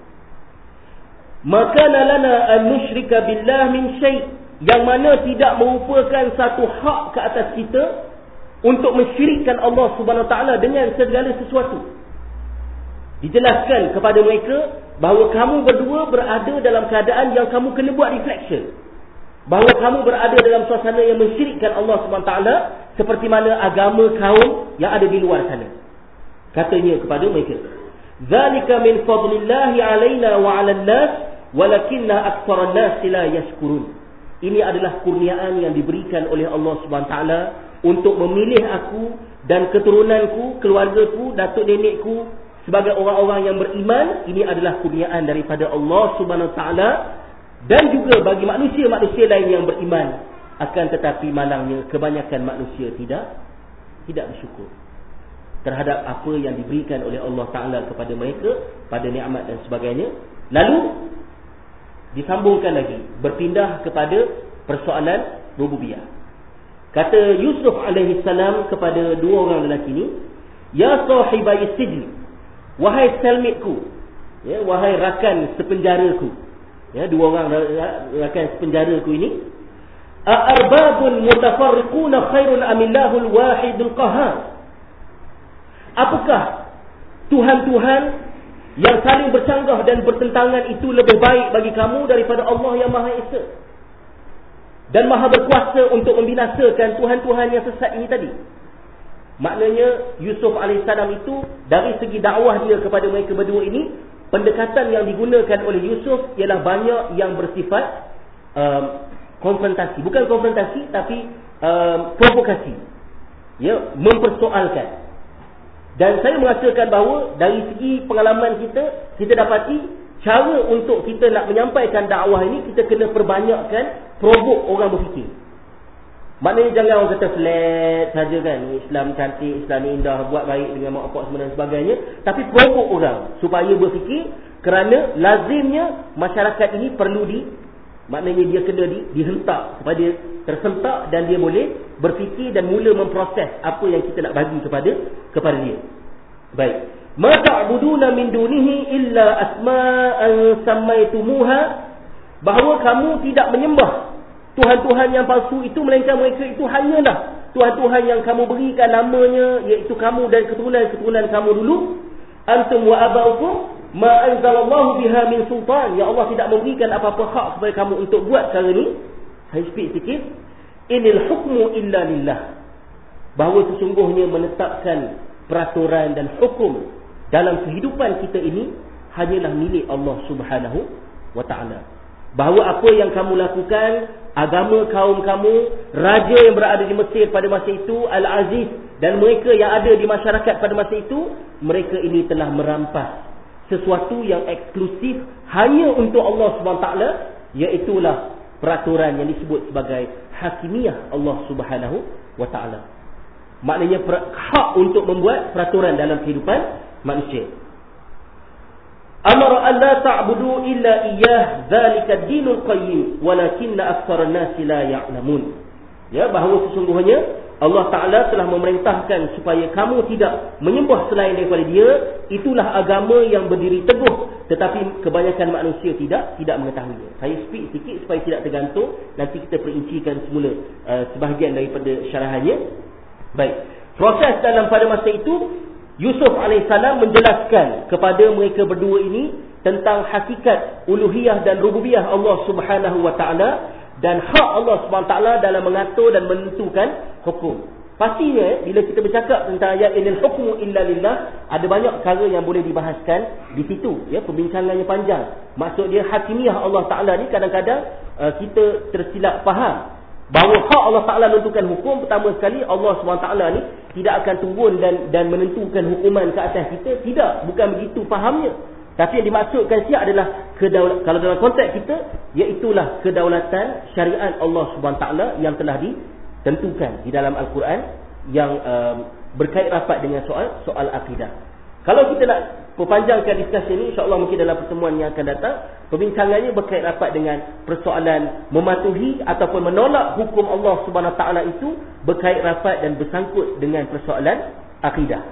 Maka lana an nusyrika billah min syai', yang mana tidak merupakan satu hak ke atas kita untuk mensyirikkan Allah Subhanahu Wa Taala dengan segala sesuatu. Dijelaskan kepada mereka bahawa kamu berdua berada dalam keadaan yang kamu kena buat reflection, bahawa kamu berada dalam suasana yang mensyirikkan Allah Subhanahu Wa Taala seperti mana agama kaum yang ada di luar sana. Katanya kepada mereka, "Zalika min fadlillahi alaina wa 'alan nas, walakinna aktsaran nas la yashkurun." Ini adalah kurniaan yang diberikan oleh Allah Subhanahu Wa Taala untuk memilih aku dan keturunanku, keluargaku, datuk nenekku sebagai orang-orang yang beriman. Ini adalah kurniaan daripada Allah Subhanahu Wa Taala, dan juga bagi manusia-manusia lain yang beriman. Akan tetapi malangnya kebanyakan manusia tidak tidak bersyukur terhadap apa yang diberikan oleh Allah Taala kepada mereka pada nikmat dan sebagainya. Lalu disambungkan lagi, berpindah kepada persoalan rububiyah. Kata Yusuf alaihi salam kepada dua orang lelaki ini, "Ya sahibai sijn, wahai cellmate-ku, ya, wahai rakan sepenjaraku." Ya, dua orang rakan sepenjaraku ini, "A'arbabun mutafarriquna khairun amillahul wahidul qahhar?" Apakah Tuhan-Tuhan yang saling bercanggah dan bertentangan itu lebih baik bagi kamu daripada Allah yang Maha Esa? dan maha berkuasa untuk membinasakan tuhan-tuhan yang sesat ini tadi. Maknanya Yusuf alaihissalam itu dari segi dakwah dia kepada mereka berdua ini, pendekatan yang digunakan oleh Yusuf ialah banyak yang bersifat um, konfrontasi, bukan konfrontasi tapi um, provokasi, ya, mempersoalkan. Dan saya merasakan bahawa dari segi pengalaman kita, kita dapati cara untuk kita nak menyampaikan dakwah ini, kita kena perbanyakkan provoke orang berfikir. Maknanya jangan orang kata flat saja kan, Islam cantik, Islam indah, buat baik dengan mak bapak semua dan sebagainya, tapi provoke orang supaya berfikir, kerana lazimnya masyarakat ini perlu di, maknanya dia kena di, dihentak supaya dia tersentak dan dia boleh berfikir dan mula memproses apa yang kita nak bagi kepada kepada dia. Baik. Ma ta'buduna min dunihi illa asma'an sammaytumuha, bahawa kamu tidak menyembah tuhan-tuhan yang palsu itu, melainkan mereka itu hanyalah tuhan-tuhan yang kamu berikan namanya, iaitu kamu dan keturunan-keturunan kamu dulu. Antum wa abaukum ma anzalallahu biha min sultan, ya Allah tidak memberikan apa-apa hak kepada kamu untuk buat cara ni. Saya speak sikit. Inil hukmu illa lillah, bahawa sesungguhnya menetapkan peraturan dan hukum dalam kehidupan kita ini hanyalah milik Allah Subhanahu wa ta'ala. Bahawa apa yang kamu lakukan, agama kaum kamu, raja yang berada di Mesir pada masa itu, Al-Aziz, dan mereka yang ada di masyarakat pada masa itu, mereka ini telah merampas sesuatu yang eksklusif hanya untuk Allah Subhanahu wa ta'ala, iaitulah peraturan yang disebut sebagai hakimiyah Allah Subhanahu wa ta'ala. Maknanya hak untuk membuat peraturan dalam kehidupan manusia. Amara an la ta'budu illa iyyah, dzalika ad-dinul qayyim, walakinna aktsaran nasi la ya'lamun. Ya, bahawa sesungguhnya Allah Taala telah memerintahkan supaya kamu tidak menyembah selain daripada Dia, itulah agama yang berdiri teguh, tetapi kebanyakan manusia tidak tidak mengetahuinya. Saya speak sikit supaya tidak tergantung, nanti kita perincikan semula uh, sebahagian daripada syarahannya. Baik. Proses dalam pada masa itu, Yusuf alaihissalam menjelaskan kepada mereka berdua ini tentang hakikat uluhiyah dan rububiyah Allah Subhanahu wa taala dan hak Allah Subhanahu wa taala dalam mengatur dan menentukan hukum. Pastinya bila kita bercakap tentang ayat inil hukmu illa lillah, ada banyak perkara yang boleh dibahaskan di situ, ya, perbincangannya panjang. Maksud dia hakimiyah Allah taala ni kadang-kadang uh, kita tersilap faham bahawa hak Allah Ta'ala menentukan hukum. Pertama sekali, Allah subhanahu wa taala ni tidak akan turun dan dan menentukan hukuman ke atas kita. Tidak, bukan begitu fahamnya. Tapi yang dimaksudkan siap adalah kedaulatan, kalau dalam konteks kita, iaitulah kedaulatan syariat Allah subhanahu wa taala yang telah ditentukan di dalam Al-Quran, yang um, berkait rapat dengan soal soal akidah. Kalau kita nak perpanjangkan diskusi ini, insya-Allah mungkin dalam pertemuan yang akan datang, perbincangannya berkait rapat dengan persoalan mematuhi ataupun menolak hukum Allah Subhanahu Wa Taala itu, berkait rapat dan bersangkut dengan persoalan akidah.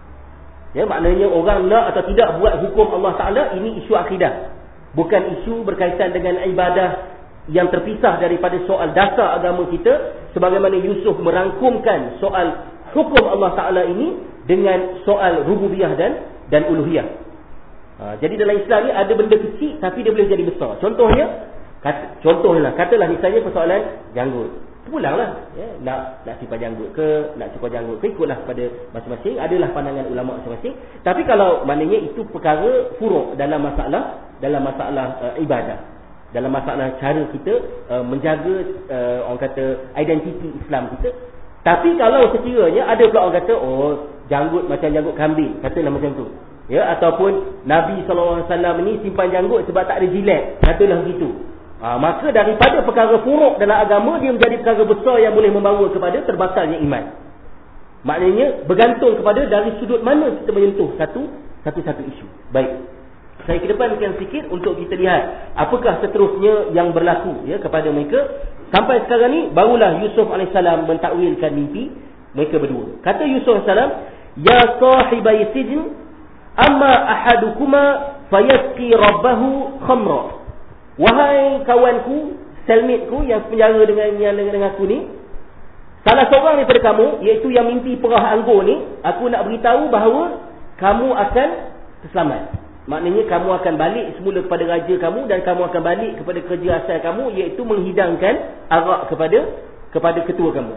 Ya, maknanya orang nak atau tidak buat hukum Allah Taala, ini isu akidah, bukan isu berkaitan dengan ibadah yang terpisah daripada soal dasar agama kita, sebagaimana Yusuf merangkumkan soal hukum Allah Taala ini dengan soal rububiyah dan dan uluhiyah. Ha, jadi dalam Islam ni ada benda kecil tapi dia boleh jadi besar. Contohnya, kata, contohlah katalah misalnya persoalan janggut. Pulanglah, ya, nak nak simpan janggut ke, nak cukur janggut ke, ikutlah pada masing-masing, adalah pandangan ulama masing-masing. Tapi kalau maknanya itu perkara furuk dalam masalah dalam masalah uh, ibadah, dalam masalah cara kita uh, menjaga uh, orang kata identiti Islam kita. Tapi kalau sekiranya ada pula orang kata, oh, janggut macam janggut kambing, katalah macam tu, ya, ataupun Nabi sallallahu alaihi wasallam ni simpan janggut sebab tak ada jilat, katalah begitu. Ha, maka daripada perkara furuk dalam agama, dia menjadi perkara besar yang boleh membawa kepada terbatalnya iman. Maknanya bergantung kepada dari sudut mana kita menyentuh satu satu-satu isu. Baik, saya kedepankan sikit untuk kita lihat apakah seterusnya yang berlaku, ya, kepada mereka. Sampai sekarang ni barulah Yusuf alaihissalam mentakwilkan mimpi mereka berdua. Kata Yusuf alaihissalam, ya sahibai sijn, amma ahadukuma fayasqi rabbahu khamra. Wahai kawanku, cellmate-ku yang penjara dengan yang dengan aku ni, salah seorang daripada kamu, iaitu yang mimpi perah anggur ni, aku nak beritahu bahawa kamu akan selamat. Maknanya kamu akan balik semula kepada raja kamu dan kamu akan balik kepada kerja asal kamu, iaitu menghidangkan arak kepada kepada ketua kamu.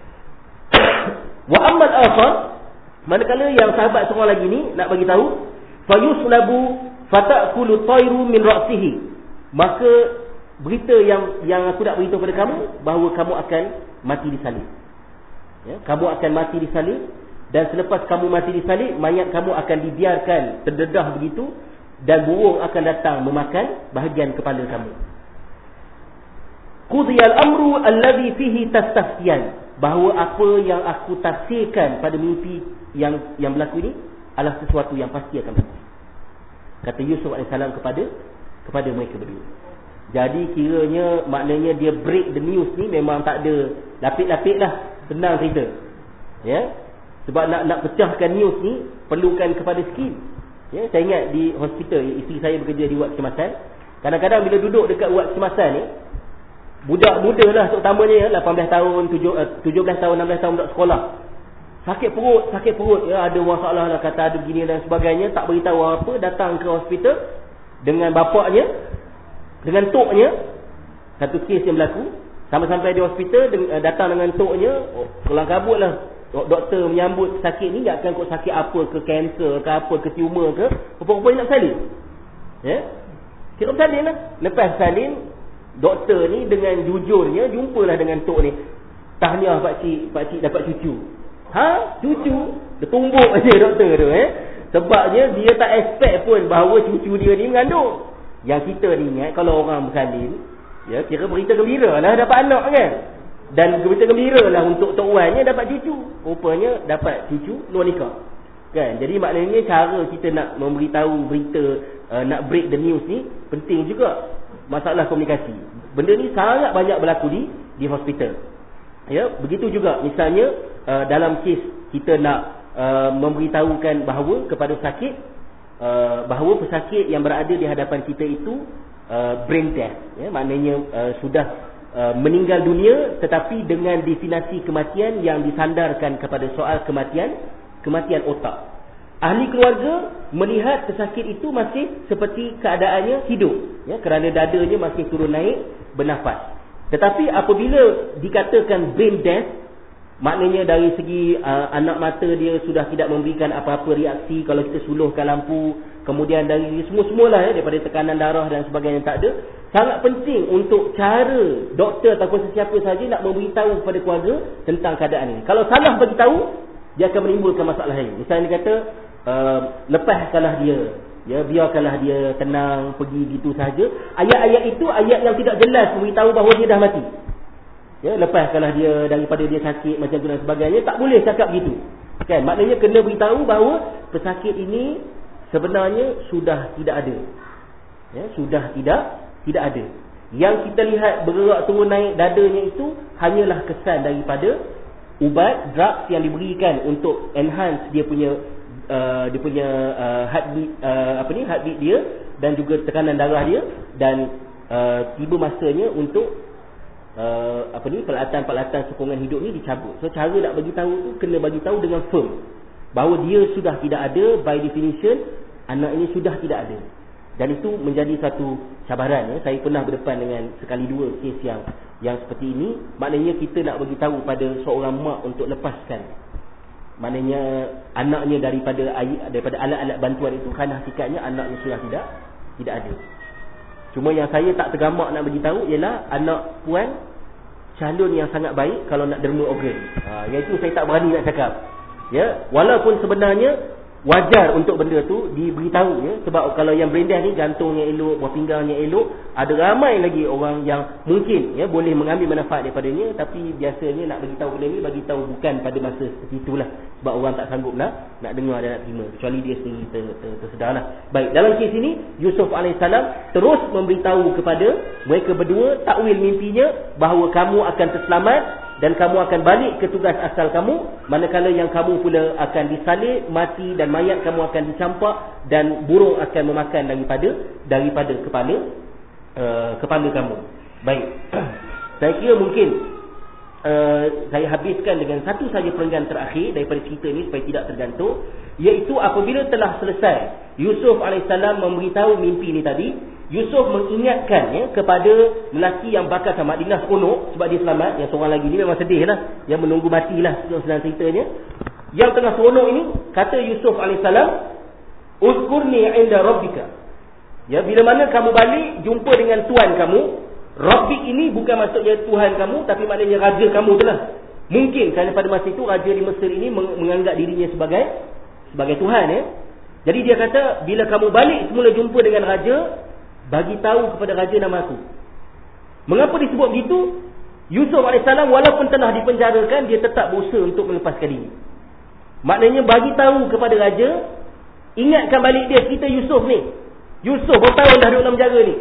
Wa ammal akhar, manakala yang sahabat seorang lagi ni nak bagi tahu, fayuslabu fatakulu tayru min ra'sihi. Maka berita yang yang aku nak beritahu kepada kamu bahawa kamu akan mati disalib. Ya, kamu akan mati disalib. Dan selepas kamu mati disalib, mayat kamu akan dibiarkan terdedah begitu, dan burung akan datang memakan bahagian kepala kamu. Qudiyal amru alladhi fihi tastaftiyan, bahawa apa yang aku tafsirkan pada mimpi yang yang berlaku ini adalah sesuatu yang pasti akan berlaku. Kata Yusuf alaihissalam kepada kepada mereka berdua. Jadi kiranya maknanya dia break the news ni memang tak ada lapik-lapik lah, senang cerita. Ya. Sebab nak nak pecahkan news ni perlukan kepada skill. Ya, saya ingat di hospital, isteri saya bekerja di wad kecemasan. Kadang-kadang bila duduk dekat wad kecemasan ni, budak muda lah terutamanya ya, lapan belas tahun, tujuh belas tahun, enam belas tahun budak sekolah. Sakit perut, sakit perut ya, ada masalah lah, kata ada begini dan sebagainya, tak beritahu apa, datang ke hospital dengan bapaknya, dengan toknya. Satu kes yang berlaku, sampai-sampai di hospital datang dengan toknya, oh, kelang kabut lah. Doktor menyambut sakit ni, tak akan kau sakit apa ke, kanser ke apa ke, tumor ke, rupa-rupanya nak salin. Ya, kira salin lah. Lepas salin, doktor ni dengan jujurnya jumpalah dengan tok ni. Tahniah pakcik, pakcik dapat cucu. Ha? Cucu? Dia tumbuk aja doktor tu eh. Sebabnya dia tak expect pun bahawa cucu dia ni mengandung. Yang kita ni ingat kalau orang bersalin, ya, kira berita gembira lah dapat anak kan. Dan berita gembira lah untuk tok wannya dapat cucu. Rupanya dapat cucu luar nikah. Kan? Jadi maknanya cara kita nak memberitahu berita, uh, nak break the news ni penting juga. Masalah komunikasi. Benda ni sangat banyak berlaku di di hospital. Ya, begitu juga misalnya uh, dalam kes kita nak uh, memberitahukan bahawa kepada pesakit uh, bahawa pesakit yang berada di hadapan kita itu uh, brain death. Ya, maknanya uh, sudah Uh, meninggal dunia, tetapi dengan definisi kematian yang disandarkan kepada soal kematian kematian otak. Ahli keluarga melihat pesakit itu masih seperti keadaannya hidup, ya, kerana dadanya masih turun naik bernafas. Tetapi apabila dikatakan brain death, maknanya dari segi uh, anak mata dia sudah tidak memberikan apa-apa reaksi kalau kita suluhkan lampu, kemudian dari semua-semualah ya, daripada tekanan darah dan sebagainya tak ada. Sangat penting untuk cara doktor ataupun sesiapa saja nak memberitahu kepada keluarga tentang keadaan ini. Kalau salah bagi tahu, dia akan menimbulkan masalah lain. Misalnya dia kata, uh, lepaskanlah dia, ya, biarkanlah dia tenang, pergi gitu saja. Ayat-ayat itu ayat yang tidak jelas memberitahu bahawa dia dah mati. Ya, lepaskanlah dia daripada dia sakit macam tu dan sebagainya. Tak boleh cakap gitu. Kan? Maknanya kena beritahu bahawa pesakit ini sebenarnya sudah tidak ada. Ya, sudah tidak tidak ada. Yang kita lihat bergerak turun naik dadanya itu hanyalah kesan daripada ubat, drugs yang diberikan untuk enhance dia punya uh, dia punya uh, heartbeat uh, apa ni heartbeat dia dan juga tekanan darah dia, dan uh, tiba masanya untuk uh, apa ni peralatan-peralatan sokongan hidup ni dicabut. So cara nak bagi tahu tu kena bagi tahu dengan firm bahawa dia sudah tidak ada, by definition anaknya sudah tidak ada. Dan itu menjadi satu cabaran ya. Saya pernah berdepan dengan sekali dua kes yang yang seperti ini. Maknanya kita nak bagi tahu pada seorang mak untuk lepaskan, maknanya anaknya daripada daripada alat-alat bantuan itu, kerana hakikatnya anaknya sudah tidak tidak ada. Cuma yang saya tak tergamak nak bagi tahu ialah anak puan calon yang sangat baik kalau nak derma organ. Ha, yang itu saya tak berani nak cakap. Ya, walaupun sebenarnya wajar untuk benda tu diberitahu ya, sebab kalau yang brain death ni gantungnya elok, buah pinggangnya elok, ada ramai lagi orang yang mungkin ya boleh mengambil manfaat daripadanya, tapi biasanya nak bagi tahu benda ni bagi tahu bukan pada masa seperti itulah, sebab orang tak sanggup nak nak dengar dan nak terima, kecuali dia sendiri ter, ter, tersedarlah. Baik, dalam kes ini Yusuf alaihissalam terus memberitahu kepada mereka berdua takwil mimpinya bahawa kamu akan terselamat dan kamu akan balik ke tugas asal kamu, manakala yang kamu pula akan disalib, mati, dan mayat kamu akan dicampak dan burung akan memakan daripada daripada kepala uh, kepala kamu. Baik. Saya kira mungkin Uh, saya habiskan dengan satu saja perenggan terakhir daripada cerita ini supaya tidak tergantung, iaitu apabila telah selesai Yusuf alaihissalam memberitahu mimpi ini tadi, Yusuf mengingatkan ya, kepada lelaki yang bakar Madinah seronok sebab dia selamat. Yang seorang lagi ni memang sedih lah, yang menunggu matilah senang ceritanya. Yang tengah seronok ini, kata Yusuf alaihissalam, uzkurni inda rabbika, ya, bila mana kamu balik jumpa dengan tuan kamu. Rabbik ini bukan maksudnya Tuhan kamu, tapi maknanya raja kamu tu lah. Mungkin kerana pada masa itu raja di Mesir ini menganggap dirinya sebagai sebagai Tuhan ya. Jadi dia kata, bila kamu balik semula jumpa dengan raja, bagi tahu kepada raja nama aku. Mengapa disebut begitu? Yusuf alaihissalam walaupun telah dipenjarakan, dia tetap berusaha untuk melepaskan diri. Maknanya bagi tahu kepada raja, ingatkan balik dia, kita Yusuf ni. Yusuf bertahun dah duduk dalam penjara ni.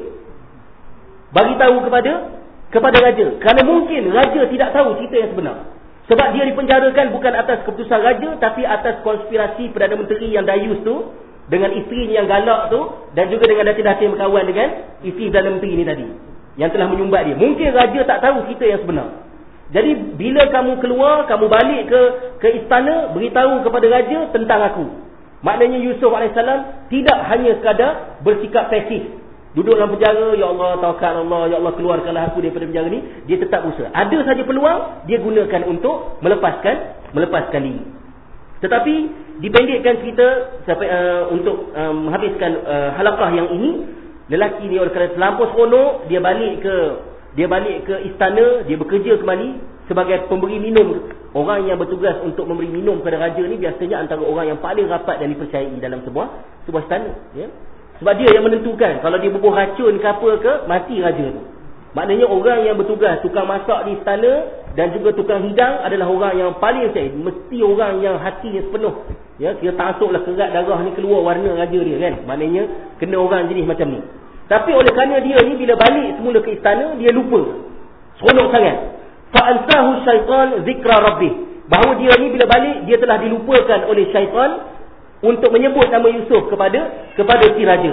Bagi tahu kepada kepada raja, kerana mungkin raja tidak tahu cerita yang sebenar. Sebab dia dipenjarakan bukan atas keputusan raja, tapi atas konspirasi Perdana Menteri yang dayus tu dengan isterinya yang galak tu, dan juga dengan datin-datin berkawan dengan isteri Perdana Menteri ni tadi yang telah menyumbat dia. Mungkin raja tak tahu cerita yang sebenar. Jadi bila kamu keluar, kamu balik ke ke istana, beritahu kepada raja tentang aku. Maknanya Yusuf alaihissalam tidak hanya sekadar bersikap pasif, duduk dalam penjara, ya Allah, tawakal Allah, ya Allah keluarkanlah aku daripada penjara ni. Dia tetap berusaha. Ada saja peluang, dia gunakan untuk melepaskan melepaskan diri. Tetapi dipendekkan cerita sampai uh, untuk uh, menghabiskan uh, halaqah yang ini, lelaki ni oleh kerana terlampau seronok, dia balik ke dia balik ke istana, dia bekerja kembali sebagai pemberi minum. Orang yang bertugas untuk memberi minum kepada raja ni biasanya antara orang yang paling rapat dan dipercayai dalam sebuah sebuah istana, ya. Sebab dia yang menentukan kalau dia bubuh racun ke apa ke, mati raja tu. Maknanya orang yang bertugas, tukang masak di istana dan juga tukang hidang adalah orang yang paling percaya. Mesti orang yang hatinya sepenuh. Ya, kira tansuklah kerat darah ni keluar warna raja dia kan. Maknanya kena orang jenis macam ni. Tapi oleh kerana dia ni bila balik semula ke istana, dia lupa. Seronok sangat. Fa'ansahu syaitan zikra rabbih. Bahawa dia ni bila balik, dia telah dilupakan oleh syaitan untuk menyebut nama Yusuf kepada kepada si raja.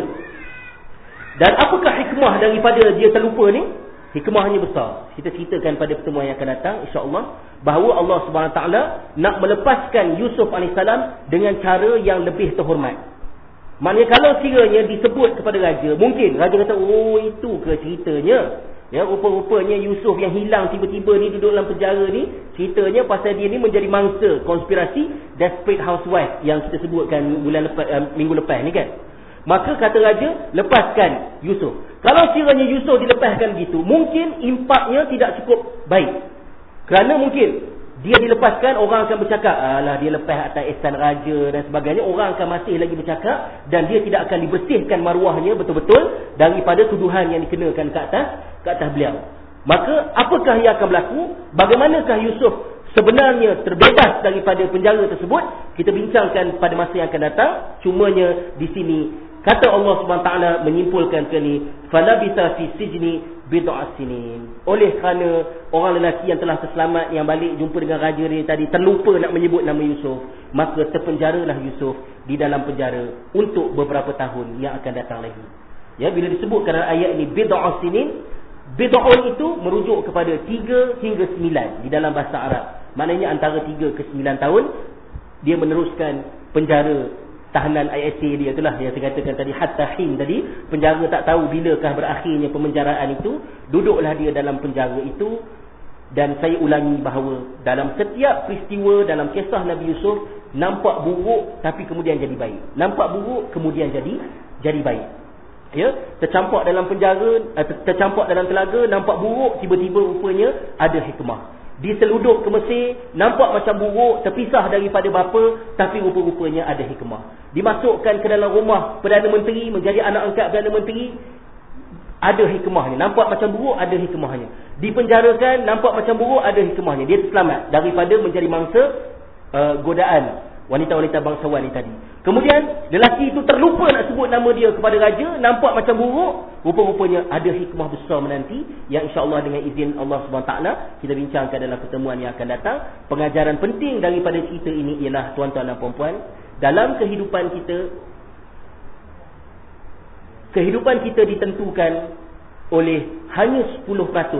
Dan apakah hikmah daripada dia terlupa ni? Hikmahnya besar. Kita ceritakan pada pertemuan yang akan datang insya-Allah, bahawa Allah Subhanahu Wa Taala nak melepaskan Yusuf alaihissalam dengan cara yang lebih terhormat. Maknanya kalau sekiranya disebut kepada raja, mungkin raja kata, oh itu ke ceritanya. Ya, rupa-rupanya Yusuf yang hilang tiba-tiba ni duduk dalam penjara ni, ceritanya pasal dia ni menjadi mangsa konspirasi Desperate Housewife yang kita sebutkan bulan lepas, uh, minggu lepas ni kan. Maka kata raja, lepaskan Yusuf. Kalau sekiranya Yusuf dilepaskan gitu, mungkin impaknya tidak cukup baik. Kerana mungkin dia dilepaskan, orang akan bercakap, alah dia lepas atas ihsan raja dan sebagainya. Orang akan masih lagi bercakap, dan dia tidak akan dibersihkan maruahnya betul-betul daripada tuduhan yang dikenakan ke atas ke atas beliau. Maka apakah yang akan berlaku? Bagaimanakah Yusuf sebenarnya terbebas daripada penjara tersebut? Kita bincangkan pada masa yang akan datang. Cumanya di sini kata Allah Subhanahu Wa Taala menyimpulkan ke ni, falabisa fi sijni bid'a sinin. Oleh kerana orang lelaki yang telah terselamat yang balik jumpa dengan raja dia tadi terlupa nak menyebut nama Yusuf, maka terpenjaralah Yusuf di dalam penjara untuk beberapa tahun yang akan datang lagi. Ya, bila disebutkan dalam ayat ini bid'a sinin, bid'un itu merujuk kepada tiga hingga sembilan di dalam bahasa Arab. Maknanya antara tiga ke sembilan tahun dia meneruskan penjara tahanan I S A dia, itulah yang saya katakan tadi, hatta hin tadi, penjara tak tahu bilakah berakhirnya pemenjaraan itu. Duduklah dia dalam penjara itu. Dan saya ulangi bahawa dalam setiap peristiwa dalam kisah Nabi Yusuf, nampak buruk tapi kemudian jadi baik, nampak buruk kemudian jadi jadi baik. Ya, tercampak dalam penjara, tercampak dalam telaga, nampak buruk, tiba-tiba rupanya ada hikmah. Diseluduk ke Mesir, nampak macam buruk, terpisah daripada bapa, tapi rupa-rupanya ada hikmah. Dimasukkan ke dalam rumah Perdana Menteri, menjadi anak angkat Perdana Menteri, ada hikmahnya. Nampak macam buruk, ada hikmahnya. Dipenjarakan, nampak macam buruk, ada hikmahnya. Dia selamat daripada menjadi mangsa uh, godaan wanita-wanita bangsawan ni tadi. Kemudian lelaki itu terlupa nak sebut nama dia kepada raja, nampak macam buruk, rupa-rupanya ada hikmah besar menanti yang insya-Allah dengan izin Allah Subhanahu Taala kita bincangkan dalam pertemuan yang akan datang. Pengajaran penting daripada cerita ini ialah, tuan-tuan dan puan-puan, dalam kehidupan kita, kehidupan kita ditentukan oleh hanya sepuluh peratus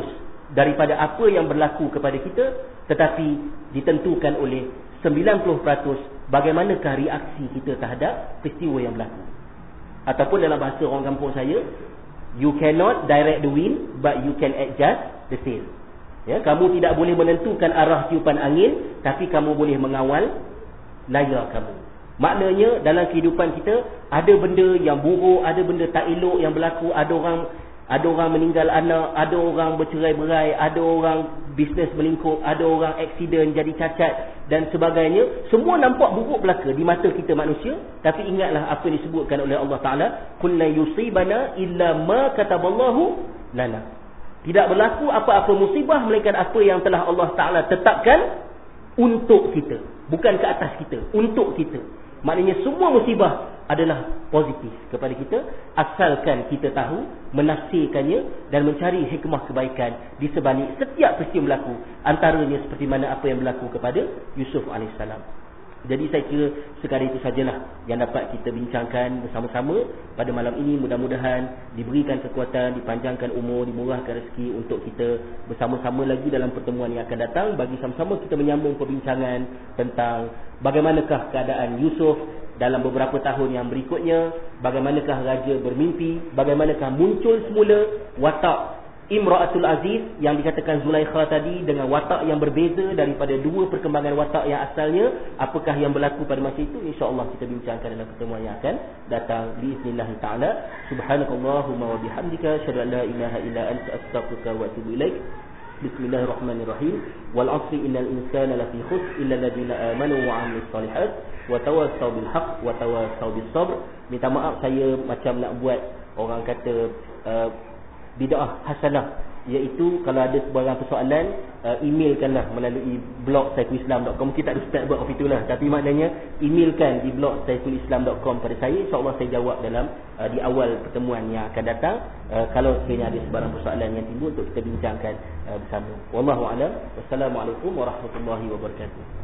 daripada apa yang berlaku kepada kita, tetapi ditentukan oleh sembilan puluh peratus bagaimanakah reaksi kita terhadap peristiwa yang berlaku. Ataupun dalam bahasa orang kampung saya, you cannot direct the wind, but you can adjust the sail. Ya, kamu tidak boleh menentukan arah tiupan angin, tapi kamu boleh mengawal layar kamu. Maknanya dalam kehidupan kita ada benda yang buruk, ada benda tak elok yang berlaku, ada orang ada orang meninggal anak, ada orang bercerai-berai, ada orang bisnes melingkup, ada orang aksiden jadi cacat dan sebagainya. Semua nampak buruk belaka di mata kita manusia, tapi ingatlah apa yang disebutkan oleh Allah Taala, kullu yusibana illa ma kataballahu lana. Tidak berlaku apa-apa musibah melainkan apa yang telah Allah Taala tetapkan untuk kita, bukan ke atas kita, untuk kita. Maknanya semua musibah adalah positif kepada kita, asalkan kita tahu menafsirkannya dan mencari hikmah kebaikan di sebalik setiap peristiwa berlaku. Antaranya seperti mana apa yang berlaku kepada Yusuf alaihissalam. Jadi saya kira sekadar itu sajalah yang dapat kita bincangkan bersama-sama pada malam ini. Mudah-mudahan diberikan kekuatan, dipanjangkan umur, dimurahkan rezeki untuk kita bersama-sama lagi dalam pertemuan yang akan datang, bagi sama-sama kita menyambung perbincangan tentang bagaimanakah keadaan Yusuf dalam beberapa tahun yang berikutnya, bagaimanakah raja bermimpi, bagaimanakah muncul semula watak Imra'atul Aziz yang dikatakan Zulaikha tadi dengan watak yang berbeza daripada dua perkembangan watak yang asalnya. Apakah yang berlaku pada masa itu, insya-Allah kita bincangkan dalam pertemuan yang akan datang biiznillah taala. Subhanakallahumma wa bihamdika asyhadu an la ilaha illa anta astaghfiruka wa atubu ilaik. Bismillahirrahmanirrahim. Wal 'asri innal insana lafi khusr illa alladziina aamanu wa 'amilus shalihat wa tawassaw bil haqq wa tawassaw bis sabr. Minta maaf saya macam nak buat orang kata uh, bid'ah hasanah, iaitu kalau ada sebarang persoalan, uh, emailkanlah melalui blog saifulislam dot com. Kita tak ada start buat of itulah, tapi maknanya emailkan di blog saifulislam dot com pada saya, insya-Allah saya jawab dalam uh, di awal pertemuan yang akan datang, uh, kalau sekiranya ada sebarang persoalan yang timbul untuk kita bincangkan uh, bersama. Wallahu a'lam. Wassalamualaikum warahmatullahi wabarakatuh.